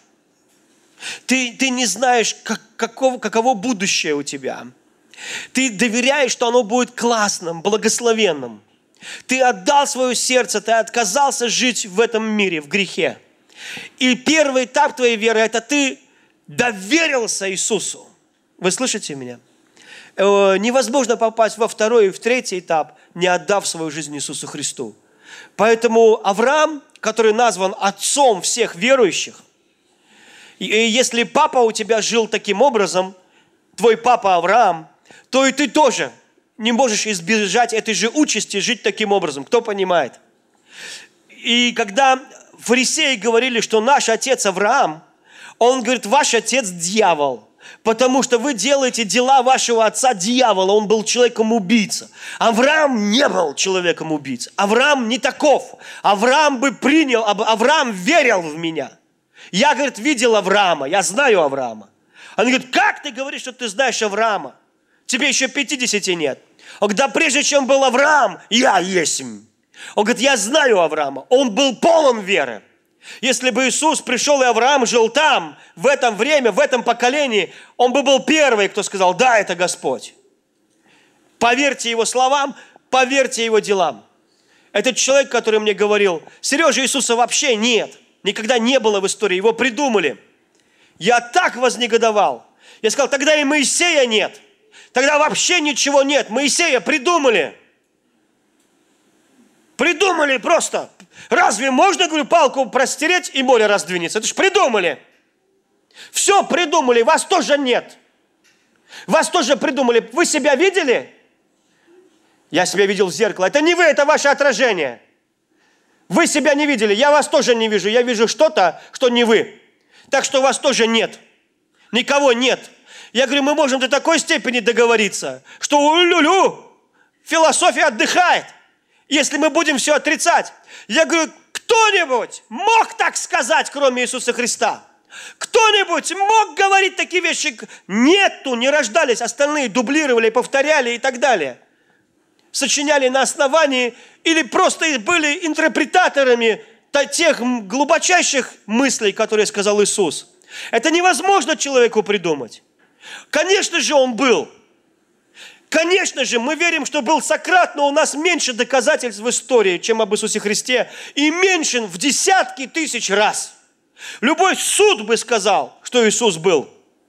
Ты не знаешь, каково будущее у тебя. Ты доверяешь, что оно будет классным, благословенным. Ты отдал свое сердце, ты отказался жить в этом мире, в грехе. И первый этап твоей веры – это ты доверился Иисусу. Вы слышите меня? Невозможно попасть во второй и в третий этап, не отдав свою жизнь Иисусу Христу. Поэтому Авраам, который назван отцом всех верующих, и если папа у тебя жил таким образом, твой папа Авраам, то и ты тоже не можешь избежать этой же участи жить таким образом. Кто понимает? И когда фарисеи говорили, что наш отец Авраам, он говорит, ваш отец дьявол, потому что вы делаете дела вашего отца дьявола, он был человеком-убийца. Авраам не был человеком-убийцей. Авраам не таков. Авраам бы принял, Авраам верил в меня. Я, говорит, видел Авраама, я знаю Авраама. Он говорит, как ты говоришь, что ты знаешь Авраама? Тебе еще 50 нет. Он говорит, да прежде чем был Авраам, я есть. Он говорит, я знаю Авраама. Он был полон веры. Если бы Иисус пришел, и Авраам жил там, в этом время, в этом поколении, он бы был первый, кто сказал, да, это Господь. Поверьте его словам, поверьте его делам. Этот человек, который мне говорил, Сережа, Иисуса вообще нет. Никогда не было в истории, его придумали. Я так вознегодовал. Я сказал, тогда и Моисея нет. Тогда вообще ничего нет. Моисея придумали. Придумали просто. Разве можно, говорю, палку простереть и море раздвинется? Это ж придумали. Все придумали, вас тоже нет. Вас тоже придумали. Вы себя видели? Я себя видел в зеркало. Это не вы, это ваше отражение. Вы себя не видели, я вас тоже не вижу. Я вижу что-то, что не вы. Так что вас тоже нет. Никого нет. Я говорю, мы можем до такой степени договориться, что улю-лю, философия отдыхает, если мы будем все отрицать. Я говорю, кто-нибудь мог так сказать, кроме Иисуса Христа? Кто-нибудь мог говорить такие вещи? Нету, не рождались. Остальные дублировали, повторяли и так далее. Сочиняли на основании или просто были интерпретаторами тех глубочайших мыслей, которые сказал Иисус. Это невозможно человеку придумать. Конечно же, он был. Конечно же, мы верим, что был Сократ, но у нас меньше доказательств в истории, чем об Иисусе Христе, и меньше в десятки тысяч раз. Любой суд бы сказал, что Иисус был.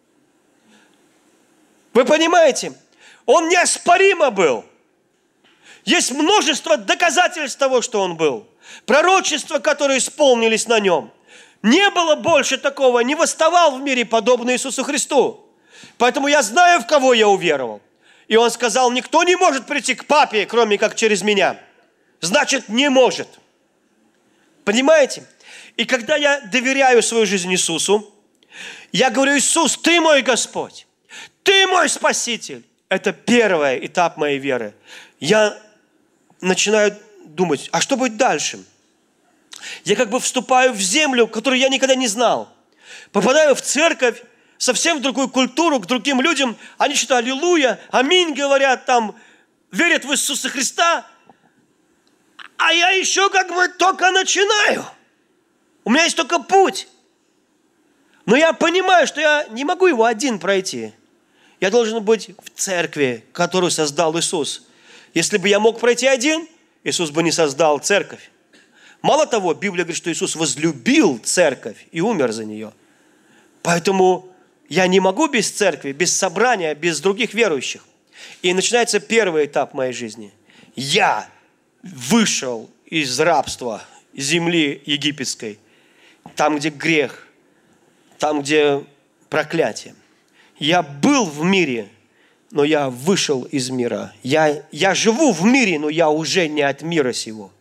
Вы понимаете? Он неоспоримо был. Есть множество доказательств того, что он был. Пророчества, которые исполнились на нем. Не было больше такого, не восставал в мире подобный Иисусу Христу. Поэтому я знаю, в кого я уверовал. И он сказал, никто не может прийти к папе, кроме как через меня. Значит, не может. Понимаете? И когда я доверяю свою жизнь Иисусу, я говорю, Иисус, Ты мой Господь, Ты мой Спаситель. Это первый этап моей веры. Я начинаю думать, а что будет дальше? Я как бы вступаю в землю, которую я никогда не знал. Попадаю в церковь, совсем в другую культуру, к другим людям. Они что-то аллилуйя, аминь говорят, там, верят в Иисуса Христа. А я еще как бы только начинаю. У меня есть только путь. Но я понимаю, что я не могу его один пройти. Я должен быть в церкви, которую создал Иисус. Если бы я мог пройти один, Иисус бы не создал церковь. Мало того, Библия говорит, что Иисус возлюбил церковь и умер за нее. Поэтому я не могу без церкви, без собрания, без других верующих. И начинается первый этап моей жизни. Я вышел из рабства земли египетской, там, где грех, там, где проклятие. Я был в мире, но я вышел из мира. Я живу в мире, но я уже не от мира сего.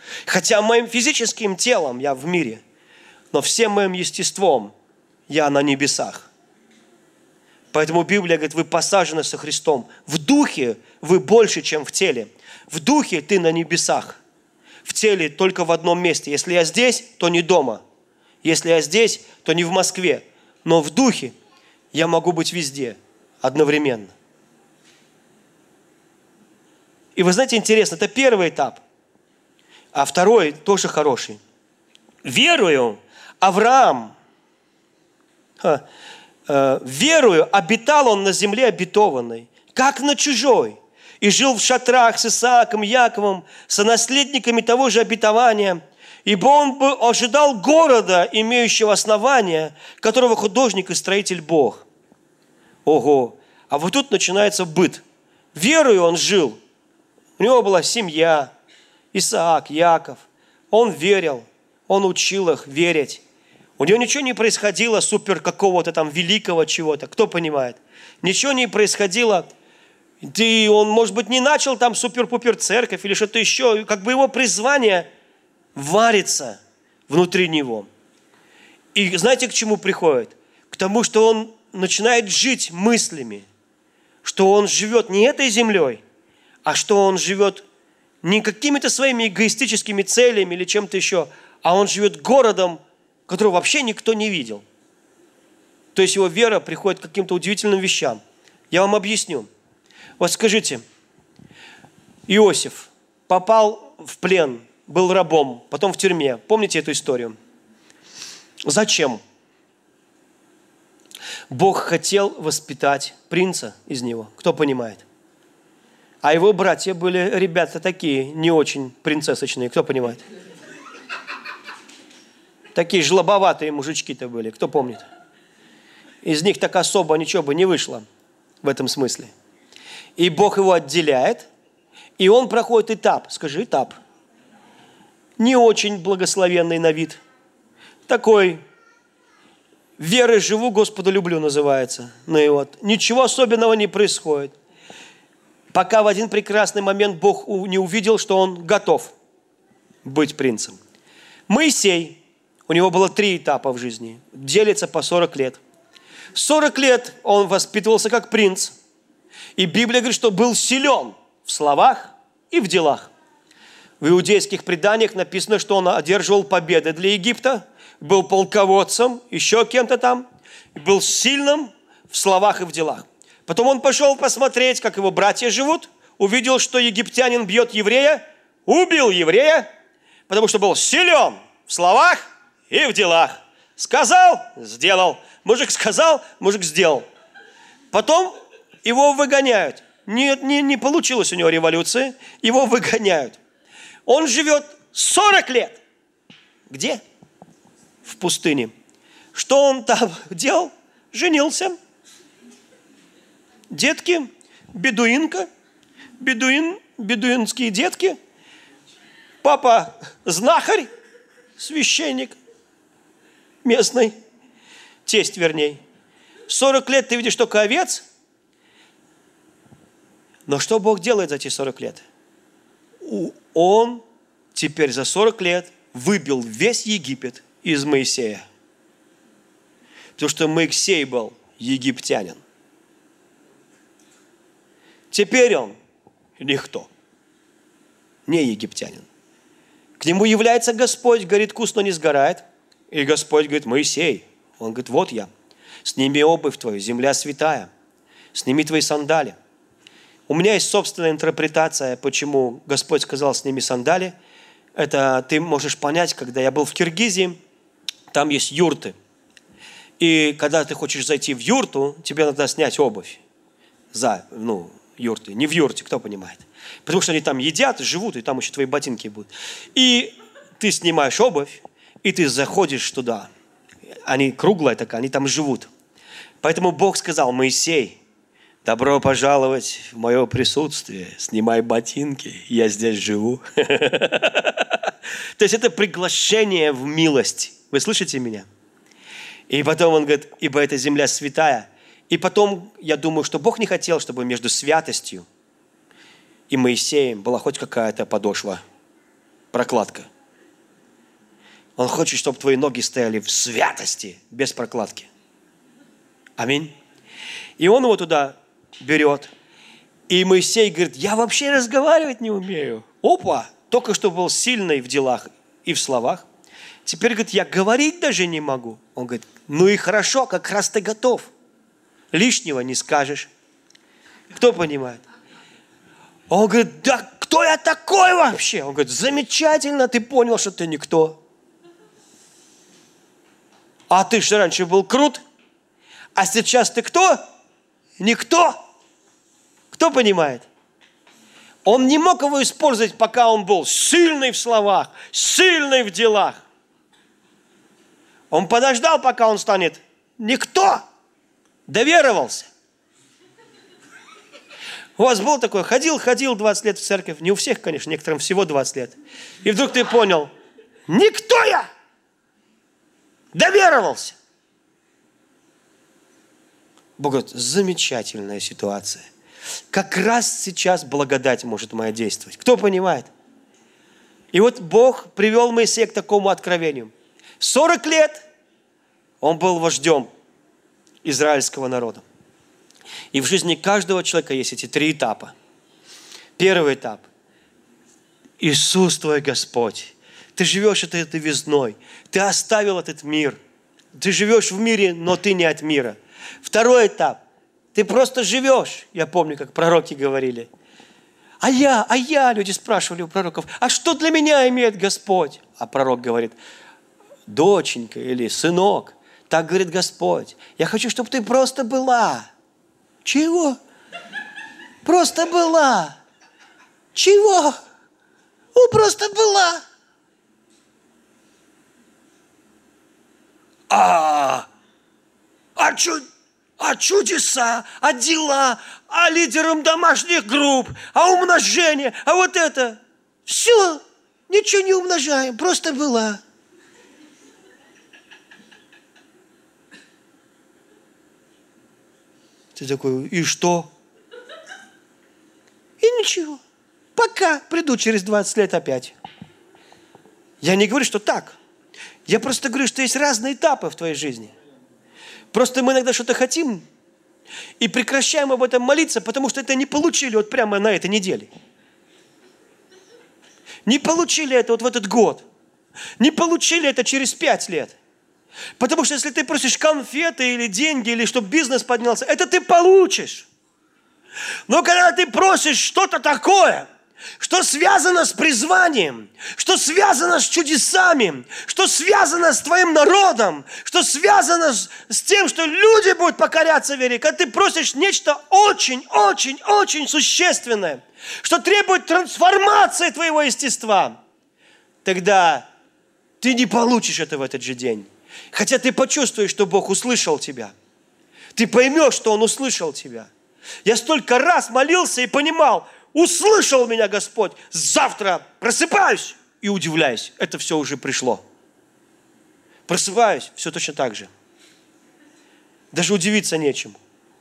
Хотя моим физическим телом я в мире, но всем моим естеством я на небесах. Поэтому Библия говорит, вы посажены со Христом. В духе вы больше, чем в теле. В духе ты на небесах. В теле только в одном месте. Если я здесь, то не дома. Если я здесь, то не в Москве. Но в духе я могу быть везде одновременно. И вы знаете, интересно, это первый этап. А второй тоже хороший. Верую, Авраам, верую, обитал он на земле обетованной, как на чужой, и жил в шатрах с Исааком, Яковом, сонаследниками того же обетования, ибо он бы ожидал города, имеющего основания, которого художник и строитель Бог. Ого! А вот тут начинается быт. Верою он жил. У него была семья, Исаак, Яков. Он верил, он учил их верить. У него ничего не происходило супер какого-то там великого чего-то. Кто понимает? Ничего не происходило. И он, может быть, не начал там супер-пупер церковь или что-то еще. Как бы его призвание варится внутри него. И знаете, к чему приходит? К тому, что он начинает жить мыслями, что он живет не этой землей, а что он живет не какими-то своими эгоистическими целями или чем-то еще, а он живет городом, которого вообще никто не видел. То есть его вера приходит к каким-то удивительным вещам. Я вам объясню. Вот скажите, Иосиф попал в плен, был рабом, потом в тюрьме. Помните эту историю? Зачем? Бог хотел воспитать принца из него. Кто понимает? А его братья были ребята такие, не очень принцессочные. Кто понимает? Такие жлобоватые мужички-то были. Кто помнит? Из них так особо ничего бы не вышло в этом смысле. И Бог его отделяет, и он проходит этап. Скажи, этап. Не очень благословенный на вид. Такой «верой живу, Господа люблю» называется. Ну и вот. Ничего особенного не происходит. Пока в один прекрасный момент Бог не увидел, что он готов быть принцем. Моисей, у него было 3 этапа в жизни. Делится по 40 лет. 40 лет он воспитывался как принц. И Библия говорит, что был силен в словах и в делах. В иудейских преданиях написано, что он одерживал победы для Египта, был полководцем, еще кем-то там, был сильным в словах и в делах. Потом он пошел посмотреть, как его братья живут, увидел, что египтянин бьет еврея, убил еврея, потому что был силен в словах и в делах. Сказал – сделал. Мужик сказал, мужик сделал. Потом его выгоняют. Не получилось у него революции, его выгоняют. Он живет 40 лет. Где? В пустыне. Что он там делал? Женился. Детки, бедуинка, бедуинские детки. Папа знахарь, священник местный, тесть вернее. 40 лет ты видишь только овец. Но что Бог делает за эти 40 лет? Он теперь за 40 лет выбил весь Египет из Моисея. Потому что Моисей был египтянин. Теперь он никто, не египтянин. К нему является Господь, говорит, куст, но не сгорает. И Господь говорит, Моисей. Он говорит, вот я. Сними обувь твою, земля святая. Сними твои сандали. У меня есть собственная интерпретация, почему Господь сказал, сними сандали. Это ты можешь понять, когда я был в Киргизии, там есть юрты. И когда ты хочешь зайти в юрту, тебе надо снять обувь. Юрты. Не в юрте, кто понимает. Потому что они там едят, живут, и там еще твои ботинки будут. И ты снимаешь обувь, и ты заходишь туда. Они круглая такая, они там живут. Поэтому Бог сказал, Моисей, добро пожаловать в мое присутствие, снимай ботинки, я здесь живу. То есть это приглашение в милость. Вы слышите меня? И потом он говорит, ибо эта земля святая. И потом, я думаю, что Бог не хотел, чтобы между святостью и Моисеем была хоть какая-то подошва. прокладка. Он хочет, чтобы твои ноги стояли в святости, без прокладки. Аминь. И он его туда берет. И Моисей говорит, я вообще разговаривать не умею. Опа! Только что был сильный в делах и в словах. Теперь, говорит, я говорить даже не могу. Он говорит, ну и хорошо, как раз ты готов. Лишнего не скажешь. Кто понимает? Он говорит, да кто я такой вообще? Он говорит, замечательно, ты понял, что ты никто. А ты что раньше был крут? А сейчас ты кто? Никто. Кто понимает? Он не мог его использовать, пока он был сильный в словах, сильный в делах. Он подождал, пока он станет никто. Доверовался. У вас был такой, ходил 20 лет в церковь, не у всех, конечно, некоторым всего 20 лет. И вдруг ты понял, никто я. Доверовался. Бог говорит, замечательная ситуация. Как раз сейчас благодать может моя действовать. Кто понимает? И вот Бог привел Моисея к такому откровению. 40 лет он был вождем израильского народа. И в жизни каждого человека есть эти 3 этапа. Первый этап. Иисус твой Господь. Ты живешь этой новизной. Ты оставил этот мир. Ты живешь в мире, но ты не от мира. Второй этап. Ты просто живешь. Я помню, как пророки говорили. А я, люди спрашивали у пророков, а что для меня имеет Господь? А пророк говорит, доченька или сынок, так говорит Господь. Я хочу, чтобы ты просто была. Чего? Просто была. Чего? Ну, просто была. А чудеса, а дела, а лидерам домашних групп, а умножение, а вот это. Все, ничего не умножаем, просто была. Ты такой, и что? И ничего. Пока приду через 20 лет опять. Я не говорю, что так. Я просто говорю, что есть разные этапы в твоей жизни. Просто мы иногда что-то хотим и прекращаем об этом молиться, потому что это не получили вот прямо на этой неделе. Не получили это вот в этот год. Не получили это через 5 лет. Потому что если ты просишь конфеты или деньги, или чтобы бизнес поднялся, это ты получишь. Но когда ты просишь что-то такое, что связано с призванием, что связано с чудесами, что связано с твоим народом, что связано с тем, что люди будут покоряться вере, когда ты просишь нечто очень существенное, что требует трансформации твоего естества, тогда ты не получишь это в этот же день. Хотя ты почувствуешь, что Бог услышал тебя. Ты поймешь, что Он услышал тебя. Я столько раз молился и понимал, услышал меня Господь. Завтра просыпаюсь и удивляюсь. Это все уже пришло. Просыпаюсь, все точно так же. Даже удивиться нечему.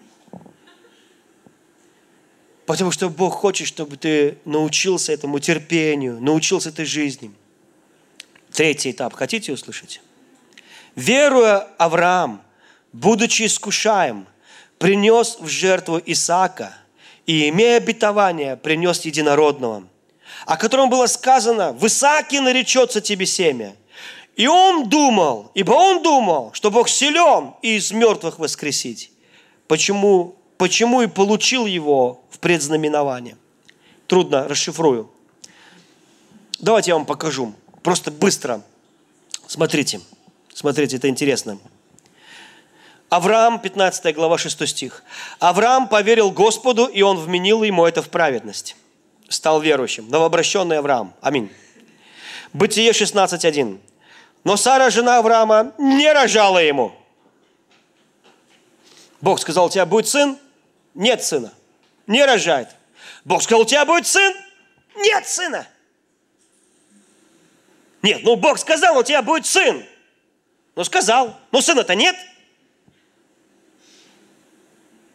Потому что Бог хочет, чтобы ты научился этому терпению, научился этой жизни. 3 этап. Хотите услышать? Веруя, Авраам, будучи искушаем, принес в жертву Исаака, и, имея обетование, принес единородного, о котором было сказано, в Исааке наречется тебе семя. И он думал, что Бог силен и из мертвых воскресить. Почему и получил его в предзнаменование? Трудно, расшифрую. Давайте я вам покажу. Просто быстро. Смотрите, это интересно. Авраам, 15 глава, 6 стих. Авраам поверил Господу, и он вменил ему это в праведность. Стал верующим. Новообращенный Авраам. Аминь. Бытие 16:1. Но Сара, жена Авраама, не рожала ему. Бог сказал, у тебя будет сын? Нет сына. Не рожает. Бог сказал, у тебя будет сын? Нет сына. Нет, Бог сказал, у тебя будет сын. Сказал. Сына-то нет.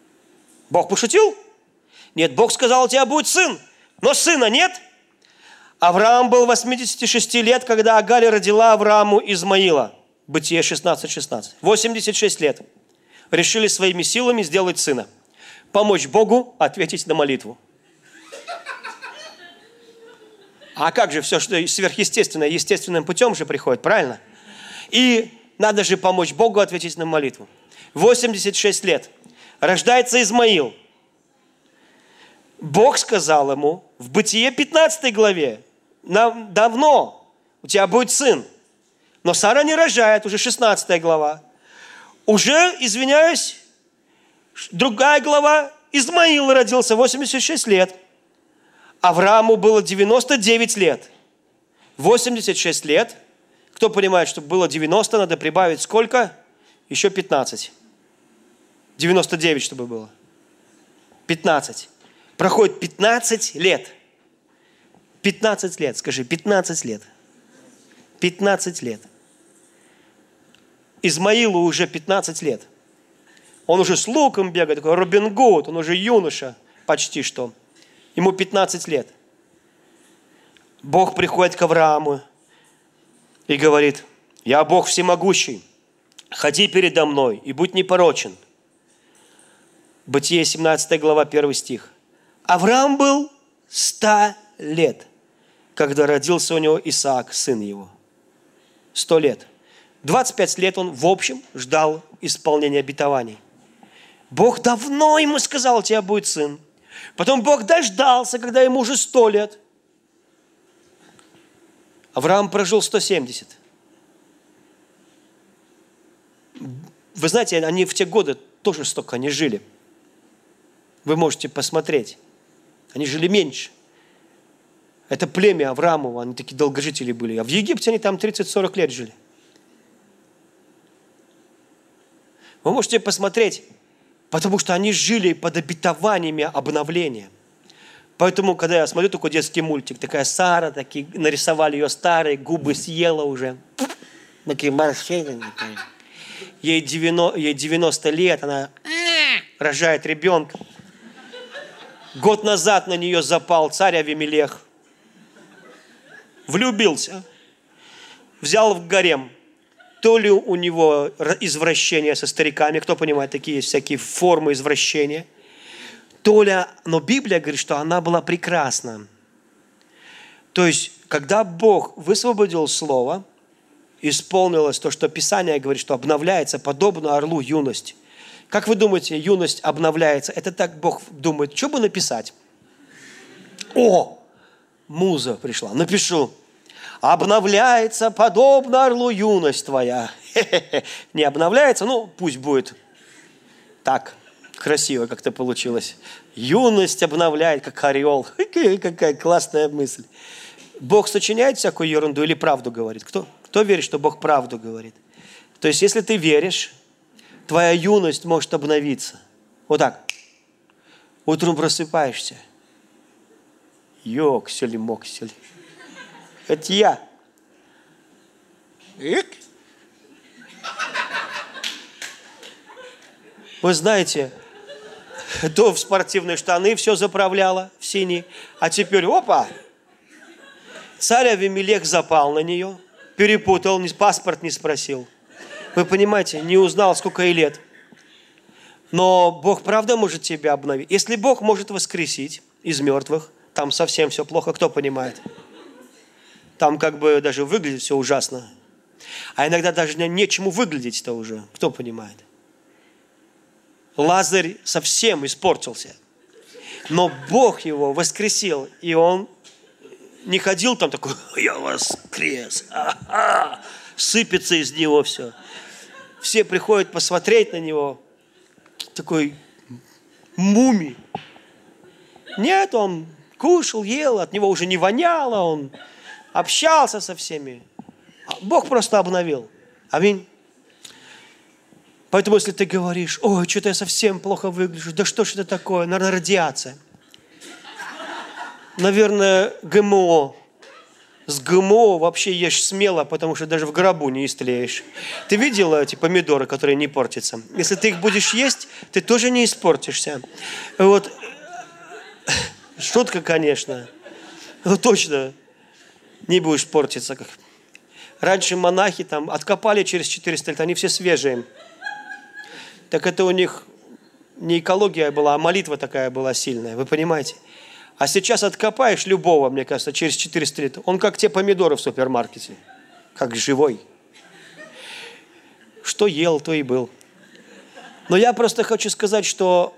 Бог пошутил? Нет, Бог сказал, у тебя будет сын, но сына нет. Авраам был 86 лет, когда Агарь родила Аврааму Измаила. Бытие 16:16. 86 лет. Решили своими силами сделать сына. Помочь Богу ответить на молитву. А как же все, что сверхъестественное, естественным путем же приходит, правильно? И надо же помочь Богу ответить на молитву. 86 лет. Рождается Измаил. Бог сказал ему в Бытие 15 главе, давно у тебя будет сын. Но Сара не рожает, уже 16 глава. Уже, извиняюсь, другая глава, Измаил родился, 86 лет. Аврааму было 99 лет. 86 лет. Кто понимает, что было 90, надо прибавить сколько? Еще 15. 99, чтобы было. 15. Проходит 15 лет. 15 лет, скажи, 15 лет. 15 лет. Измаилу уже 15 лет. Он уже с луком бегает, такой Робин Гуд, он уже юноша почти что. Ему 15 лет. Бог приходит к Аврааму и говорит: я Бог всемогущий, ходи передо мной и будь непорочен. Бытие 17 глава, 1 стих. Авраам был 100 лет, когда родился у него Исаак, сын его. 100 лет. 25 лет он в общем ждал исполнения обетований. Бог давно ему сказал: у тебя будет сын. Потом Бог дождался, когда ему уже 100 лет. Авраам прожил 170. Вы знаете, они в те годы тоже столько не жили. Вы можете посмотреть. Они жили меньше. Это племя Авраамова, они такие долгожители были. А в Египте они там 30-40 лет жили. Вы можете посмотреть, потому что они жили под обетованиями обновления. Поэтому, когда я смотрю такой детский мультик, такая Сара, такие, нарисовали ее старые, губы съела уже. Такие морщины. Ей 90 лет, она рожает ребенка. Год назад на нее запал царь Авимелех. Влюбился. Взял в гарем. То ли у него извращение со стариками, кто понимает, такие есть всякие формы извращения. То ли, но Библия говорит, что она была прекрасна. То есть, когда Бог высвободил слово, исполнилось то, что Писание говорит, что обновляется подобно орлу юность. Как вы думаете, юность обновляется? Это так Бог думает, что бы написать? О, муза пришла, напишу. Обновляется подобно орлу юность твоя. Не обновляется, ну пусть будет так, красиво как-то получилось. Юность обновляет, как орел. Какая классная мысль. Бог сочиняет всякую ерунду или правду говорит? Кто верит, что Бог правду говорит? То есть, если ты веришь, твоя юность может обновиться. Вот так. Утром просыпаешься. Ёксель-моксель. Это я. Вы знаете, то в спортивные штаны все заправляла, в синий, а теперь опа! Царь Авимелех запал на нее, перепутал, паспорт не спросил. Вы понимаете, не узнал, сколько ей лет. Но Бог правда может тебя обновить. Если Бог может воскресить из мертвых, там совсем все плохо, кто понимает? Там как бы даже выглядит все ужасно. А иногда даже нечему выглядеть-то уже. Кто понимает? Лазарь совсем испортился. Но Бог его воскресил. И он не ходил там такой: я воскрес. Ага. Сыпется из него все. Все приходят посмотреть на него. Такой мумий. Нет, он кушал, ел, от него уже не воняло, он общался со всеми. Бог просто обновил. Аминь. Поэтому, если ты говоришь: ой, что-то я совсем плохо выгляжу, да что ж это такое, наверное, радиация. Наверное, ГМО. С ГМО вообще ешь смело, потому что даже в гробу не истлеешь. Ты видела эти помидоры, которые не портятся? Если ты их будешь есть, ты тоже не испортишься. Вот. Шутка, конечно. Ну, точно. Не будешь портиться. Как. Раньше монахи там откопали через 400 лет, они все свежие. Так это у них не экология была, а молитва такая была сильная, вы понимаете? А сейчас откопаешь любого, мне кажется, через 400 лет, он как те помидоры в супермаркете, как живой. Что ел, то и был. Но я просто хочу сказать, что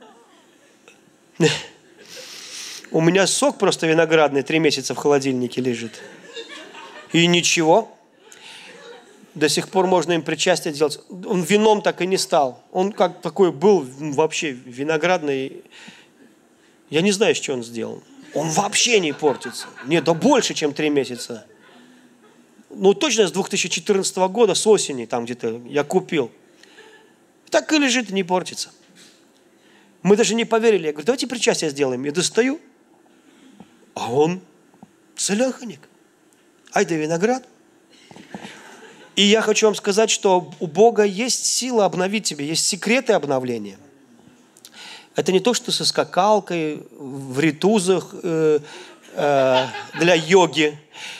у меня сок просто виноградный 3 месяца в холодильнике лежит. И ничего. До сих пор можно им причастие делать. Он вином так и не стал. Он как такой был вообще виноградный. Я не знаю, что он сделал. Он вообще не портится. Нет, да больше, чем 3 месяца. Ну, точно с 2014 года, с осени там где-то я купил. Так и лежит, и не портится. Мы даже не поверили. Я говорю, давайте причастие сделаем. Я достаю, а он целеханик. Ай да виноград. И я хочу вам сказать, что у Бога есть сила обновить тебя, есть секреты обновления. Это не то, что со скакалкой, в ритузах для йоги.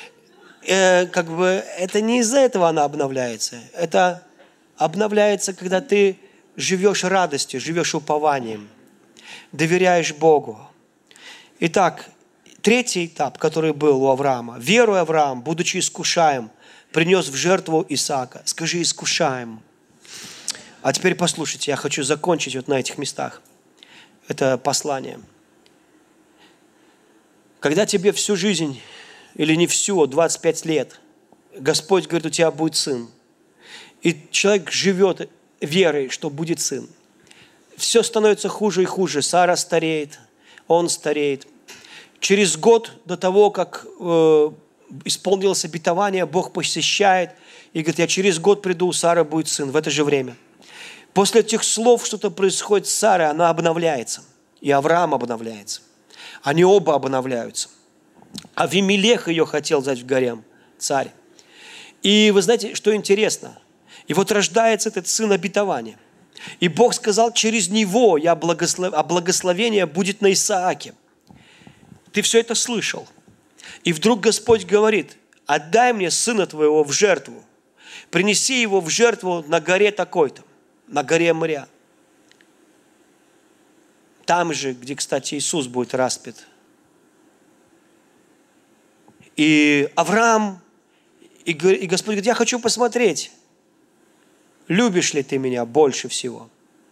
Это не из-за этого она обновляется. Это обновляется, когда ты живешь радостью, живешь упованием, доверяешь Богу. Итак, 3-й этап, который был у Авраама. Веруя Авраам, будучи искушаем, принес в жертву Исаака. Скажи, искушаем. А теперь послушайте, я хочу закончить вот на этих местах. Это послание. Когда тебе всю жизнь, или не всю, 25 лет, Господь говорит, у тебя будет сын. И человек живет верой, что будет сын. Все становится хуже и хуже. Сара стареет, он стареет. Через год до того, как исполнилось обетование, Бог посещает и говорит, я через год приду, у Сары будет сын в это же время. После этих слов что-то происходит с Сарой, она обновляется. И Авраам обновляется. Они оба обновляются. Авимелех ее хотел взять в гарем, царь. И вы знаете, что интересно? И вот рождается этот сын обетования. И Бог сказал, через него благословение будет на Исааке. Ты все это слышал. И вдруг Господь говорит, отдай мне сына твоего в жертву. Принеси его в жертву на горе такой-то, на горе Моря. Там же, где, кстати, Иисус будет распят. И Авраам, и Господь говорит, я хочу посмотреть, любишь ли ты меня больше всего.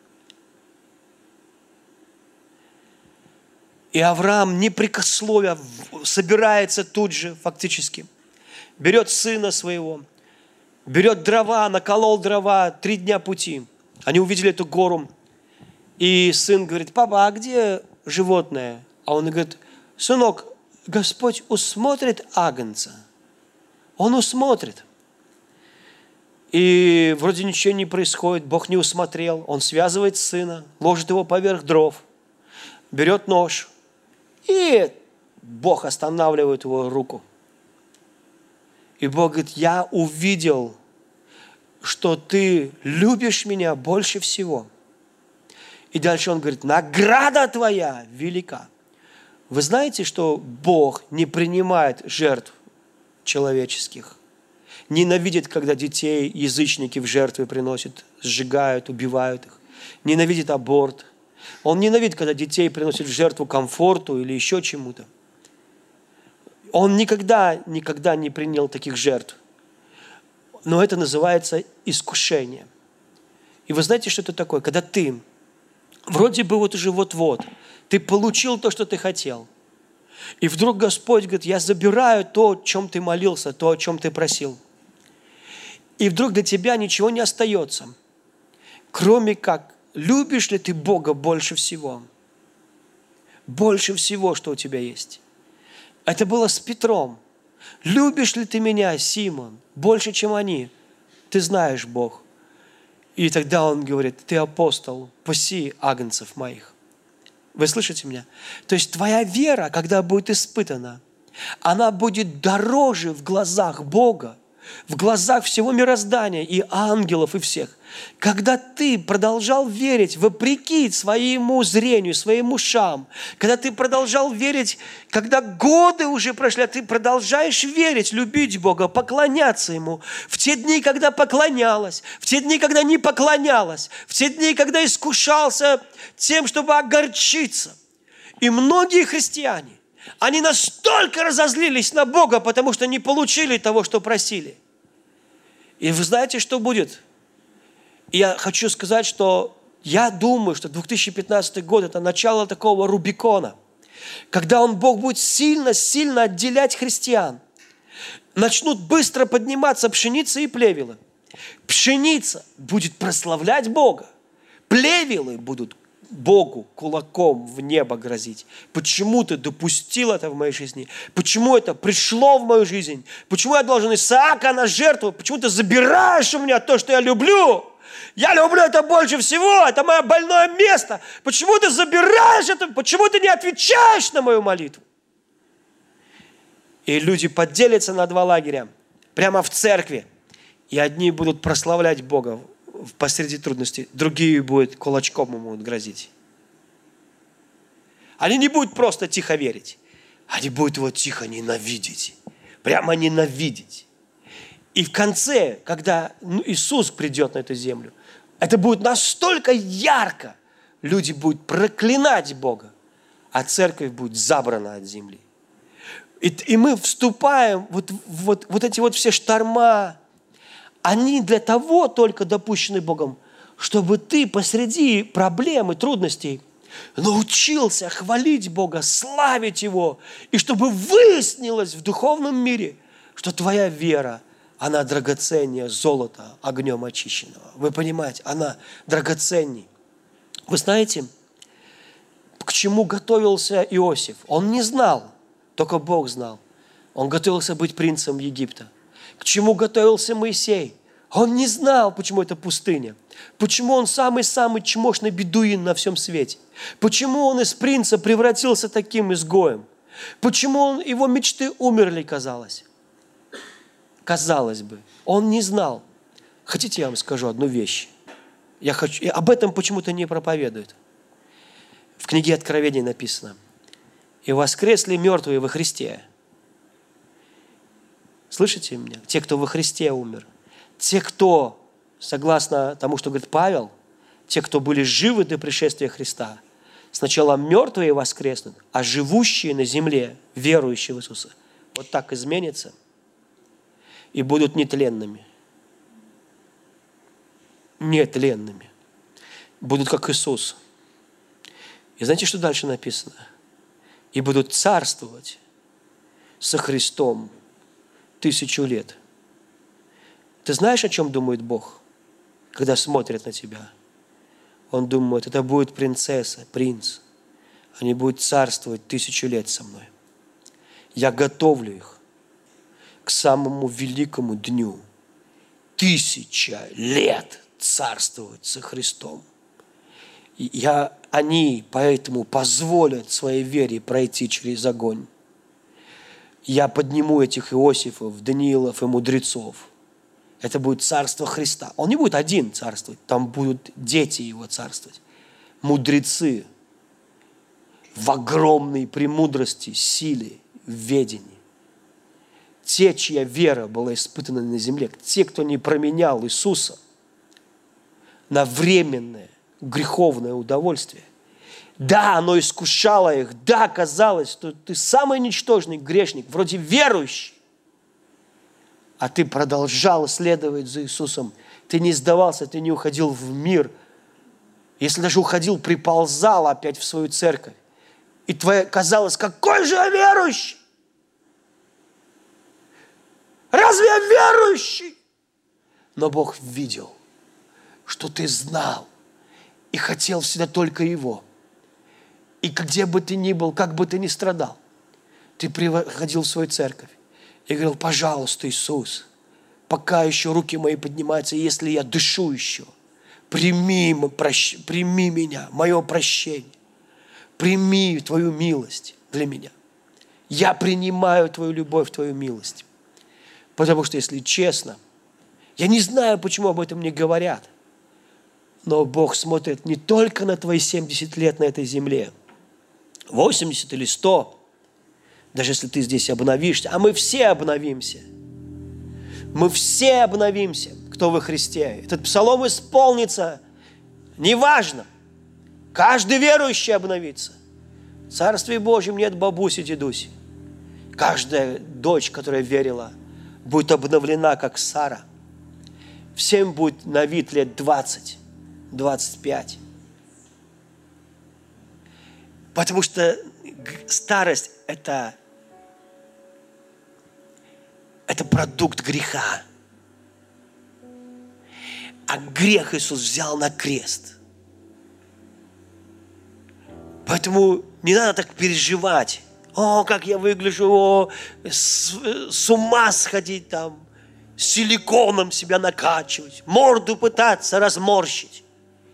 И Авраам, непрекословия, собирается тут же, фактически, берет сына своего, берет дрова, наколол дрова, 3 дня пути. Они увидели эту гору, и сын говорит, папа, а где животное? А он говорит, сынок, Господь усмотрит агнца. Он усмотрит. И вроде ничего не происходит, Бог не усмотрел. Он связывает сына, ложит его поверх дров, берет нож, и Бог останавливает его руку. И Бог говорит, я увидел, что ты любишь меня больше всего. И дальше он говорит, награда твоя велика. Вы знаете, что Бог не принимает жертв человеческих? Ненавидит, когда детей язычники в жертвы приносят, сжигают, убивают их. Ненавидит аборт. Он ненавидит, когда детей приносят в жертву комфорту или еще чему-то. Он никогда не принял таких жертв. Но это называется искушение. И вы знаете, что это такое? Когда ты вроде бы вот уже вот-вот, ты получил то, что ты хотел. И вдруг Господь говорит, я забираю то, о чем ты молился, то, о чем ты просил. И вдруг для тебя ничего не остается, кроме как, любишь ли ты Бога больше всего? Больше всего, что у тебя есть. Это было с Петром. Любишь ли ты меня, Симон, больше, чем они? Ты знаешь, Бог. И тогда он говорит, ты апостол, паси агнцев моих. Вы слышите меня? То есть твоя вера, когда будет испытана, она будет дороже в глазах Бога, в глазах всего мироздания и ангелов, и всех. Когда ты продолжал верить вопреки своему зрению, своим ушам, когда ты продолжал верить, когда годы уже прошли, а ты продолжаешь верить, любить Бога, поклоняться Ему, в те дни, когда поклонялась, в те дни, когда не поклонялась, в те дни, когда искушался тем, чтобы огорчиться. И многие христиане, они настолько разозлились на Бога, потому что не получили того, что просили. И вы знаете, что будет? И я хочу сказать, что я думаю, что 2015 год – это начало такого Рубикона, когда Бог будет сильно отделять христиан. Начнут быстро подниматься пшеница и плевелы. Пшеница будет прославлять Бога. Плевелы будут Богу кулаком в небо грозить. Почему ты допустил это в моей жизни? Почему это пришло в мою жизнь? Почему я должен Исаака на жертву? Почему ты забираешь у меня то, что я люблю? Я люблю это больше всего, это мое больное место. Почему ты забираешь это? Почему ты не отвечаешь на мою молитву? И люди поделятся на два лагеря, прямо в церкви. И одни будут прославлять Бога посреди трудностей, другие будут кулачком ему грозить. Они не будут просто тихо верить, они будут его тихо ненавидеть, прямо ненавидеть. И в конце, когда Иисус придет на эту землю, это будет настолько ярко, люди будут проклинать Бога, а церковь будет забрана от земли. И мы вступаем, вот эти вот все шторма, они для того только допущены Богом, чтобы ты посреди проблем и трудностей научился хвалить Бога, славить Его, и чтобы выяснилось в духовном мире, что твоя вера, она драгоценнее золота огнем очищенного. Вы понимаете, она драгоценней. Вы знаете, к чему готовился Иосиф? Он не знал, только Бог знал. Он готовился быть принцем Египта. К чему готовился Моисей? Он не знал, почему это пустыня. Почему он самый-самый чмошный бедуин на всем свете. Почему он из принца превратился таким изгоем. Почему его мечты умерли, казалось. Казалось бы, он не знал. Хотите, я вам скажу одну вещь? Об этом почему-то не проповедуют. В книге Откровения написано: «И воскресли мертвые во Христе». Слышите меня? Те, кто во Христе умер. Те, кто, согласно тому, что говорит Павел, те, кто были живы до пришествия Христа, сначала мертвые воскреснут, а живущие на земле, верующие в Иисуса, вот так изменятся и будут нетленными. Нетленными. Будут как Иисус. И знаете, что дальше написано? И будут царствовать со Христом 1000 лет. Ты знаешь, о чем думает Бог, когда смотрит на тебя? Он думает, это будет принцесса, принц. Они будут царствовать 1000 лет со мной. Я готовлю их к самому великому дню. 1000 лет царствовать со Христом. Они поэтому позволят своей вере пройти через огонь. Я подниму этих Иосифов, Даниилов и мудрецов. Это будет царство Христа. Он не будет один царствовать, там будут дети его царствовать. Мудрецы в огромной премудрости, силе, ведении. Те, чья вера была испытана на земле, те, кто не променял Иисуса на временное греховное удовольствие. Да, оно искушало их, да, казалось, что ты самый ничтожный грешник, вроде верующий, а ты продолжал следовать за Иисусом. Ты не сдавался, ты не уходил в мир. Если даже уходил, приползал опять в свою церковь. И твое казалось, какой же я верующий? Разве я верующий? Но Бог видел, что ты знал и хотел всегда только Его. И где бы ты ни был, как бы ты ни страдал, ты приходил в свою церковь и говорил: пожалуйста, Иисус, пока еще руки мои поднимаются, если я дышу еще, прими меня, мое прощение, прими Твою милость для меня. Я принимаю Твою любовь, Твою милость. Потому что, если честно, я не знаю, почему об этом не говорят, но Бог смотрит не только на твои 70 лет на этой земле, 80 или 100, даже если ты здесь обновишься, а мы все обновимся. Мы все обновимся, кто во Христе. Этот псалом исполнится, неважно. Каждый верующий обновится. В Царстве Божьем нет бабуси, дедуси. Каждая дочь, которая верила, будет обновлена, как Сара. Всем будет на вид лет 20, 25. Потому что старость – это продукт греха. А грех Иисус взял на крест. Поэтому не надо так переживать. О, как я выгляжу, с ума сходить там, силиконом себя накачивать, морду пытаться разморщить.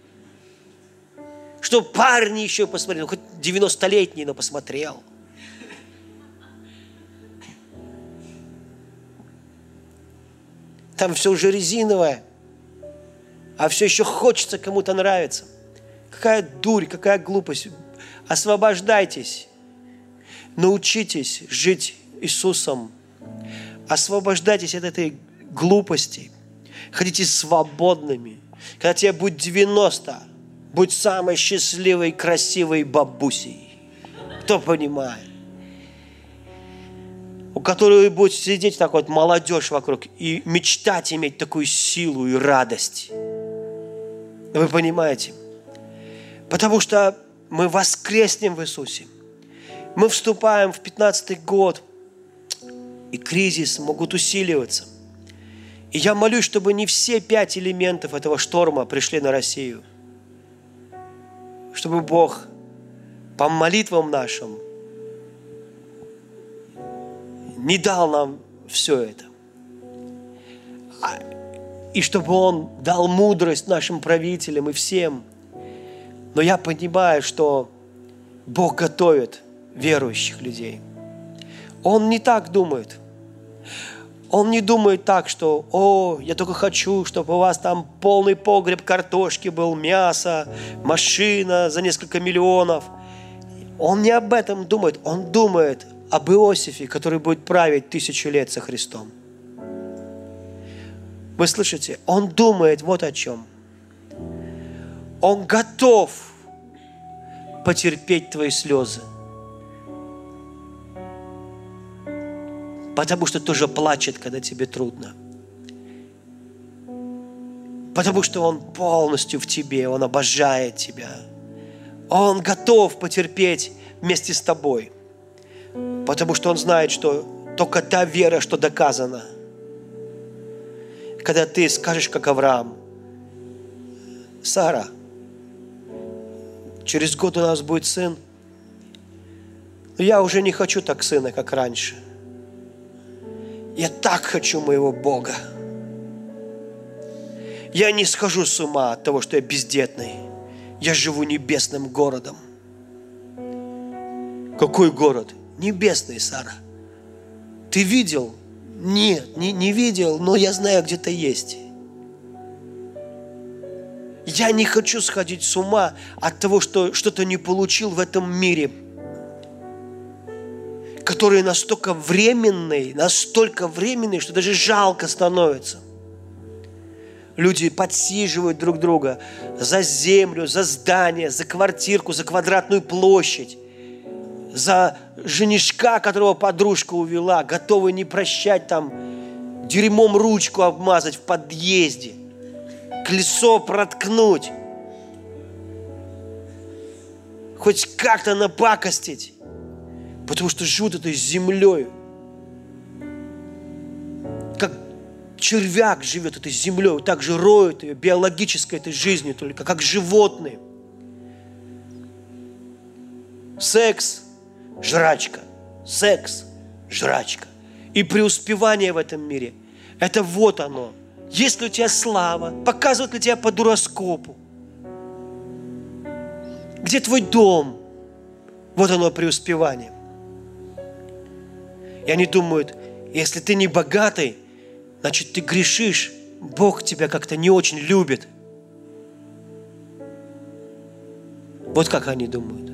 Чтобы парни еще посмотрели, хоть 90-летний, но посмотрел. Там все уже резиновое, а все еще хочется кому-то нравиться. Какая дурь, какая глупость. Освобождайтесь, научитесь жить Иисусом. Освобождайтесь от этой глупости. Ходите свободными. Когда тебе будет 90, будь самой счастливой, красивой бабусей. Кто понимает? У которой будет сидеть так вот молодежь вокруг и мечтать иметь такую силу и радость. Вы понимаете? Потому что мы воскреснем в Иисусе. Мы вступаем в 15-й год, и кризис могут усиливаться. И я молюсь, чтобы не все 5 элементов этого шторма пришли на Россию. Чтобы Бог по молитвам нашим не дал нам все это. И чтобы Он дал мудрость нашим правителям и всем. Но я понимаю, что Бог готовит верующих людей. Он не так думает. Он не думает так, что, о, я только хочу, чтобы у вас там полный погреб картошки был, мясо, машина за несколько миллионов. Он не об этом думает. Он думает об Иосифе, который будет править 1000 лет со Христом. Вы слышите? Он думает вот о чем. Он готов потерпеть твои слезы. Потому что тоже плачет, когда тебе трудно. Потому что Он полностью в тебе, Он обожает тебя. Он готов потерпеть вместе с тобой. Потому что Он знает, что только та вера, что доказана. Когда ты скажешь, как Авраам: Сара, через год у нас будет сын, но я уже не хочу так сына, как раньше. Я так хочу моего Бога. Я не схожу с ума от того, что я бездетный. Я живу небесным городом. Какой город? Небесный, Сара. Ты видел? Нет, не видел, но я знаю, где-то есть. Я не хочу сходить с ума от того, что что-то не получил в этом мире, который настолько временный, что даже жалко становится. Люди подсиживают друг друга за землю, за здание, за квартирку, за квадратную площадь, за женишка, которого подружка увела, готовы не прощать там, дерьмом ручку обмазать в подъезде, колесо проткнуть, хоть как-то напакостить, потому что живут этой землей. Как червяк живет этой землей, так же роют ее биологической этой жизнью, только как животные. Секс, жрачка, секс, жрачка. И преуспевание в этом мире – это вот оно. Есть ли у тебя слава? Показывают ли тебя по дуроскопу? Где твой дом? Вот оно преуспевание. И они думают, если ты не богатый, значит, ты грешишь. Бог тебя как-то не очень любит. Вот как они думают.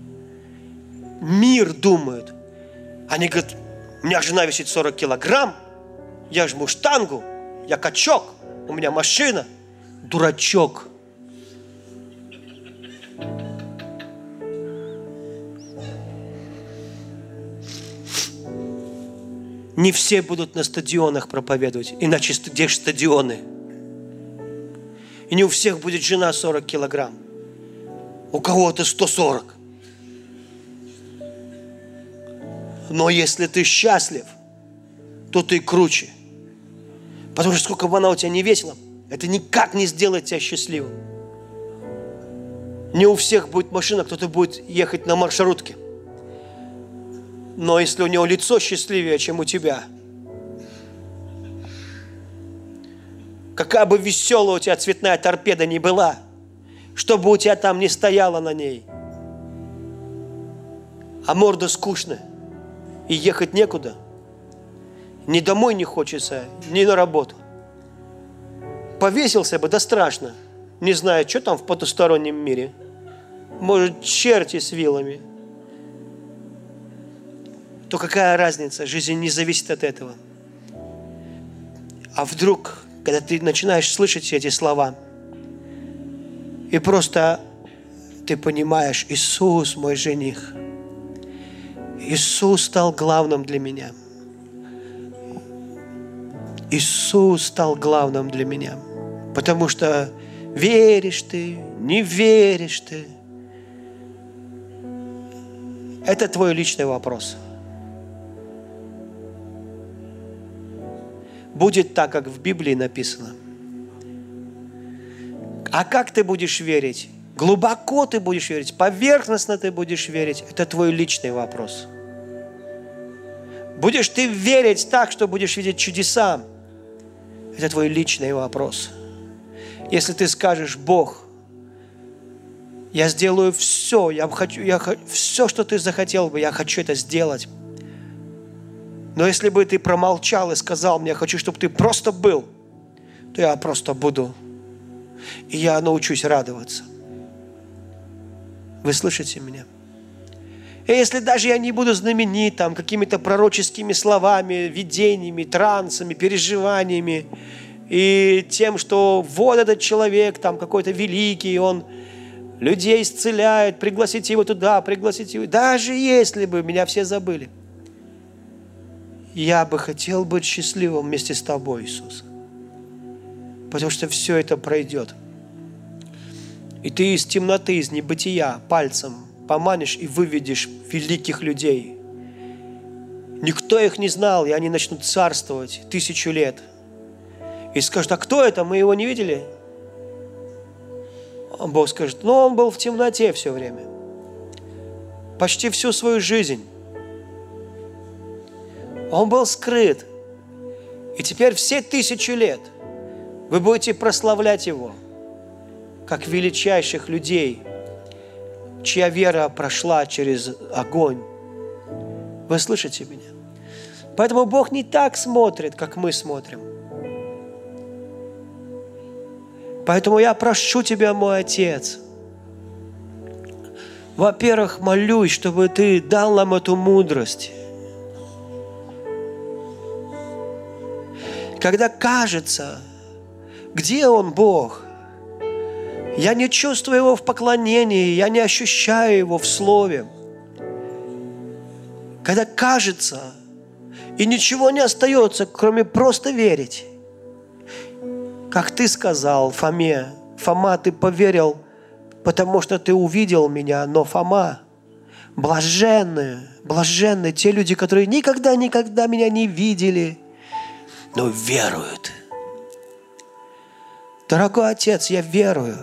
Мир думает. Они говорят, у меня жена весит 40 килограмм, я жму штангу, я качок, у меня машина. Дурачок. Не все будут на стадионах проповедовать, иначе где же стадионы? И не у всех будет жена 40 килограмм. У кого-то 140. Но если ты счастлив, то ты круче. Потому что сколько бы она у тебя не весила, это никак не сделает тебя счастливым. Не у всех будет машина, кто-то будет ехать на маршрутке. Но если у него лицо счастливее, чем у тебя, какая бы веселая у тебя цветная торпеда ни была, что бы у тебя там ни стояло на ней, а морда скучная, и ехать некуда, ни домой не хочется, ни на работу. Повесился бы, да страшно, не знаю, что там в потустороннем мире. Может, черти с вилами. То какая разница? Жизнь не зависит от этого. А вдруг, когда ты начинаешь слышать эти слова, и просто ты понимаешь, Иисус мой жених. Иисус стал главным для меня. Иисус стал главным для меня. Потому что веришь ты, не веришь ты. Это твой личный вопрос. Будет так, как в Библии написано. А как ты будешь верить? Глубоко ты будешь верить, поверхностно ты будешь верить. Это твой личный вопрос. Будешь ты верить так, что будешь видеть чудеса? Это твой личный вопрос. Если ты скажешь, Бог, я сделаю все, все, что ты захотел бы, я хочу это сделать. Но если бы ты промолчал и сказал мне, я хочу, чтобы ты просто был, то я просто буду. И я научусь радоваться. Вы слышите меня? И если даже я не буду знаменит там, какими-то пророческими словами, видениями, трансами, переживаниями и тем, что вот этот человек там какой-то великий, он людей исцеляет, пригласите его туда, пригласите его. Даже если бы меня все забыли, я бы хотел быть счастливым вместе с тобой, Иисус. Потому что все это пройдет. И ты из темноты, из небытия пальцем поманишь и выведешь великих людей. Никто их не знал, и они начнут царствовать 1000 лет. И скажут, а кто это? Мы его не видели? А Бог скажет, ну он был в темноте все время. Почти всю свою жизнь. Он был скрыт. И теперь все 1000 лет вы будете прославлять Его, как величайших людей, чья вера прошла через огонь. Вы слышите меня? Поэтому Бог не так смотрит, как мы смотрим. Поэтому я прошу Тебя, мой Отец, во-первых, молюсь, чтобы Ты дал нам эту мудрость. Когда кажется, где Он, Бог? Я не чувствую Его в поклонении, я не ощущаю Его в Слове. Когда кажется, и ничего не остается, кроме просто верить. Как Ты сказал Фоме, Фома, ты поверил, потому что ты увидел меня, но Фома, блаженные те люди, которые никогда меня не видели, но веруют. Дорогой Отец, я верую.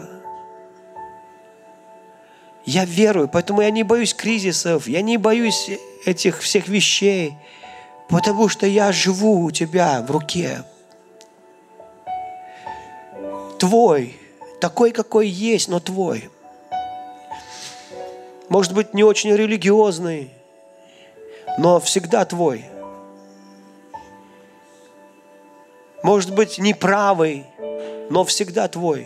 Я верую, поэтому я не боюсь кризисов, я не боюсь этих всех вещей, потому что я живу у Тебя в руке. Твой, такой, какой есть, но Твой. Может быть, не очень религиозный, но всегда Твой. Может быть, неправый, но всегда Твой.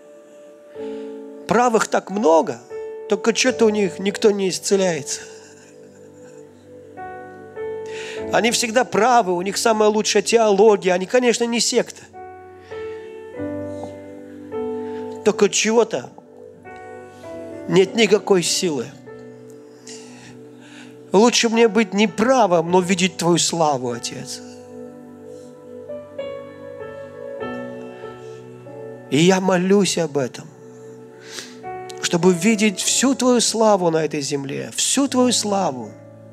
Правых так много, только что-то у них никто не исцеляется. Они всегда правы, у них самая лучшая теология. Они, конечно, не секта. Только чего-то нет никакой силы. Лучше мне быть неправым, но видеть Твою славу, Отец. И я молюсь об этом, чтобы видеть всю Твою славу на этой земле, всю Твою славу.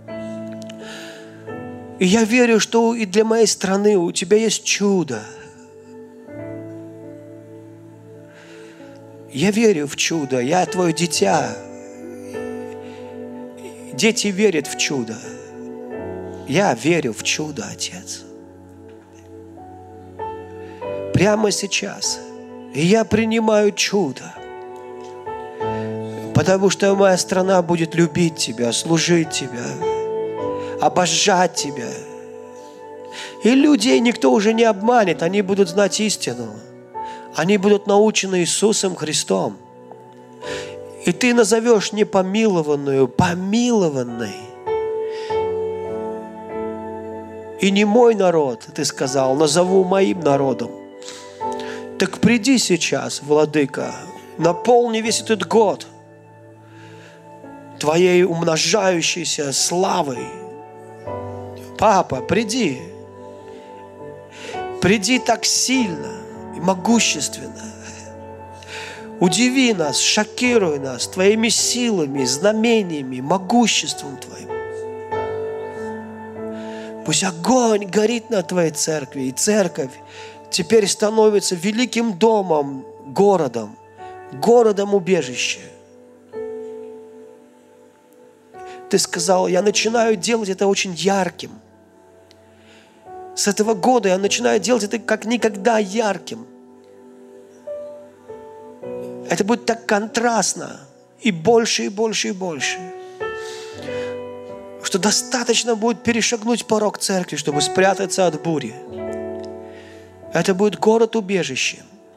И я верю, что и для моей страны у Тебя есть чудо. Я верю в чудо, я Твое дитя. Дети верят в чудо. Я верю в чудо, Отец. Прямо сейчас. И я принимаю чудо. Потому что моя страна будет любить Тебя, служить Тебя, обожать Тебя. И людей никто уже не обманет, они будут знать истину. Они будут научены Иисусом Христом. И Ты назовешь непомилованную помилованной. И не мой народ, Ты сказал, назову моим народом. Так приди сейчас, Владыка, наполни весь этот год Твоей умножающейся славой. Папа, приди. Приди так сильно и могущественно. Удиви нас, шокируй нас Твоими силами, знамениями, могуществом Твоим. Пусть огонь горит над Твоей церкви, и церковь теперь становится великим домом, городом убежища. Ты сказал, я начинаю делать это очень ярким. С этого года я начинаю делать это как никогда ярким. Это будет так контрастно, и больше, и больше, и больше. Что достаточно будет перешагнуть порог церкви, чтобы спрятаться от бури. Это будет город-убежище.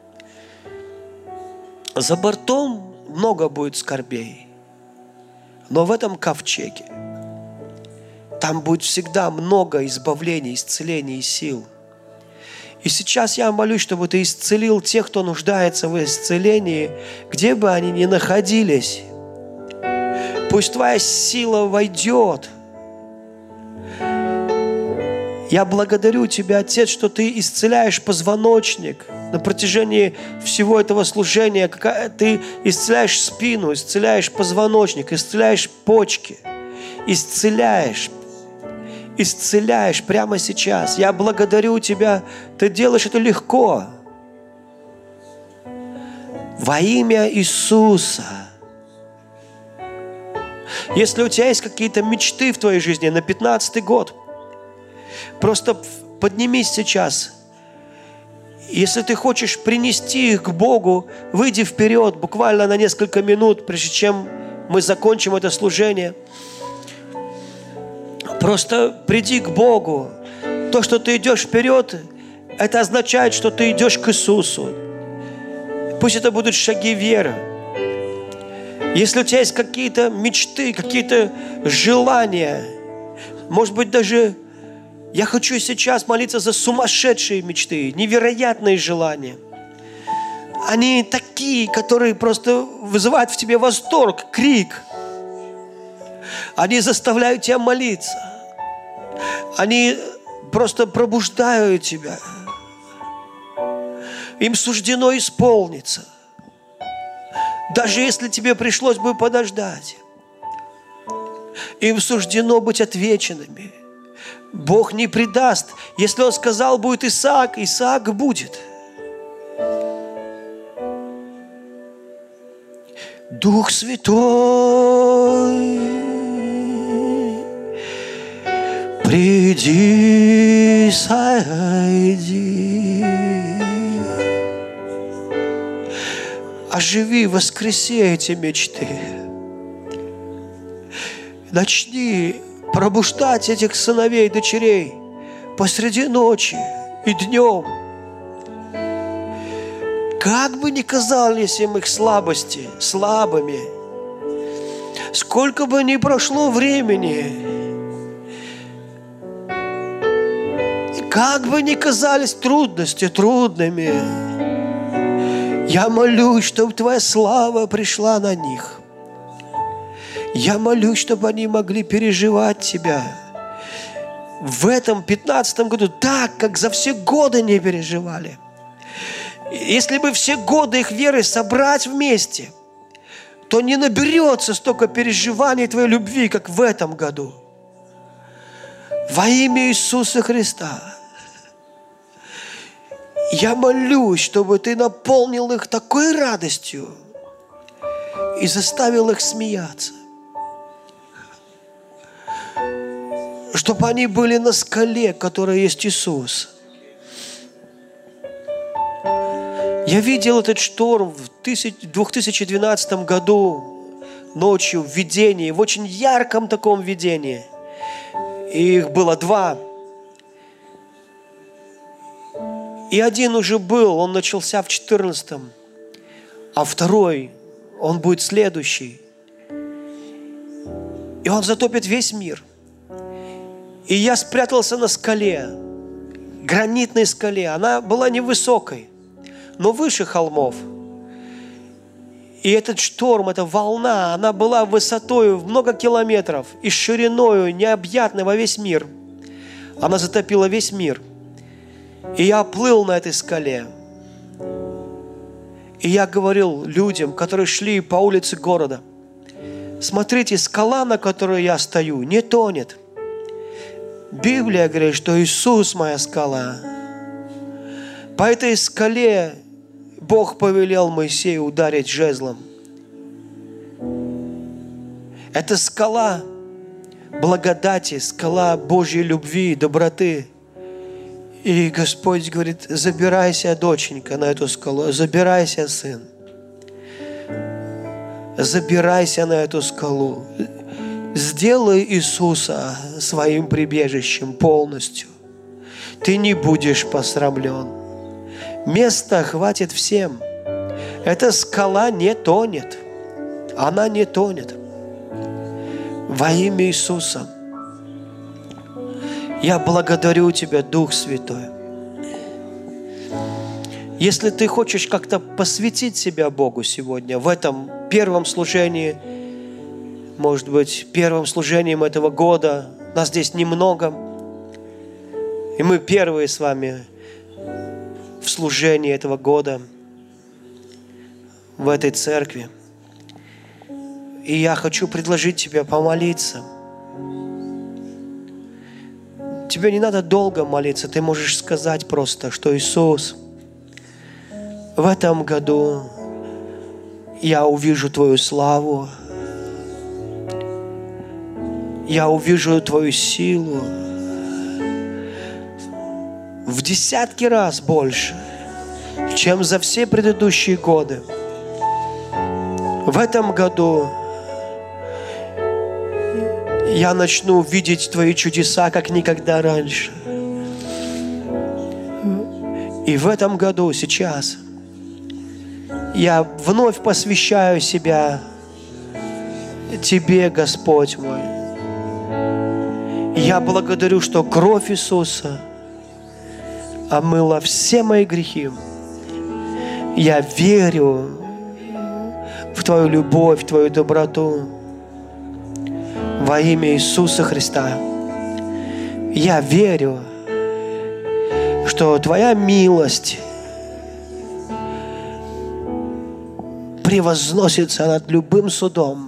За бортом много будет скорбей. Но в этом ковчеге там будет всегда много избавлений, исцелений и сил. И сейчас я молюсь, чтобы Ты исцелил тех, кто нуждается в исцелении, где бы они ни находились. Пусть Твоя сила войдет. Я благодарю Тебя, Отец, что Ты исцеляешь позвоночник на протяжении всего этого служения. Ты исцеляешь спину, исцеляешь позвоночник, исцеляешь почки, исцеляешь прямо сейчас. Я благодарю Тебя, Ты делаешь это легко. Во имя Иисуса. Если у тебя есть какие-то мечты в твоей жизни на 15-й год, просто поднимись сейчас. Если ты хочешь принести их к Богу, выйди вперед буквально на несколько минут, прежде чем мы закончим это служение. Просто приди к Богу. То, что ты идешь вперед, это означает, что ты идешь к Иисусу. Пусть это будут шаги веры. Если у тебя есть какие-то мечты, какие-то желания, может быть, даже я хочу сейчас молиться за сумасшедшие мечты, невероятные желания. Они такие, которые просто вызывают в тебе восторг, крик. Они заставляют тебя молиться. Они просто пробуждают тебя. Им суждено исполниться. Даже если тебе пришлось бы подождать. Им суждено быть отвеченными. Бог не предаст. Если Он сказал, будет Исаак, Исаак будет. Дух Святой, приди, сойди, оживи, воскреси эти мечты. Начни пробуждать этих сыновей и дочерей посреди ночи и днем. как бы ни казались им их слабости слабыми, сколько бы ни прошло времени, и как бы ни казались трудности трудными, я молюсь, чтобы Твоя слава пришла на них. Я молюсь, чтобы они могли переживать Тебя в этом 15-м году так, как за все годы не переживали. Если бы все годы их веры собрать вместе, то не наберется столько переживаний Твоей любви, как в этом году. Во имя Иисуса Христа я молюсь, чтобы Ты наполнил их такой радостью и заставил их смеяться. Чтобы они были на скале, которая есть Иисус. Я видел этот шторм в 2012 году ночью в видении, в очень ярком таком видении. И их было 2. И один уже был, он начался в 14-м, а второй, он будет следующий. И он затопит весь мир. И я спрятался на скале, гранитной скале. Она была невысокой, но выше холмов. И этот шторм, эта волна, она была высотой в много километров и шириною необъятной во весь мир. Она затопила весь мир. И я плыл на этой скале. И я говорил людям, которые шли по улице города: смотрите, скала, на которой я стою, не тонет. Библия говорит, что Иисус моя скала. По этой скале Бог повелел Моисею ударить жезлом. Это скала благодати, скала Божьей любви, доброты. И Господь говорит: забирайся, доченька, на эту скалу, забирайся, сын. Забирайся на эту скалу. Сделай Иисуса своим прибежищем полностью. Ты не будешь посрамлен. Места хватит всем. Эта скала не тонет. Она не тонет. Во имя Иисуса я благодарю Тебя, Дух Святой. Если ты хочешь как-то посвятить себя Богу сегодня, в этом первом служении, может быть, первым служением этого года, нас здесь немного, и мы первые с вами в служении этого года в этой церкви. И я хочу предложить тебе помолиться. Тебе не надо долго молиться, ты можешь сказать просто, что Иисус, в этом году я увижу Твою славу, я увижу Твою силу в десятки раз больше, чем за все предыдущие годы. В этом году я начну видеть Твои чудеса, как никогда раньше. И в этом году, сейчас, я вновь посвящаю себя Тебе, Господь мой. Я благодарю, что кровь Иисуса омыла все мои грехи. Я верю в Твою любовь, в Твою доброту. Во имя Иисуса Христа. Я верю, что Твоя милость превозносится над любым судом.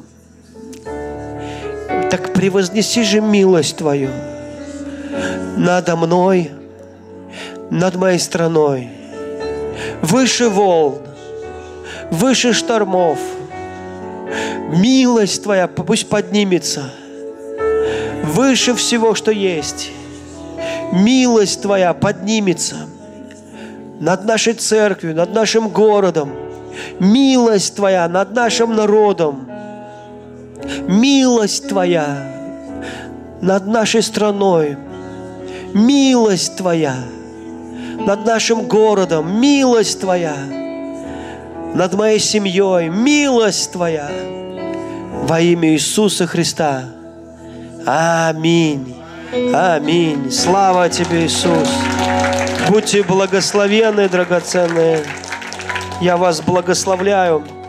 Так превознеси же милость Твою надо мной, над моей страной, выше волн, выше штормов. Милость Твоя пусть поднимется выше всего, что есть. Милость Твоя поднимется над нашей церковью, над нашим городом. Милость Твоя над нашим народом. Милость Твоя над нашей страной. Милость Твоя над нашим городом. Милость Твоя над моей семьей. Милость Твоя во имя Иисуса Христа. Аминь. Аминь. Слава Тебе, Иисус. Будьте благословенны, драгоценные. Я вас благословляю.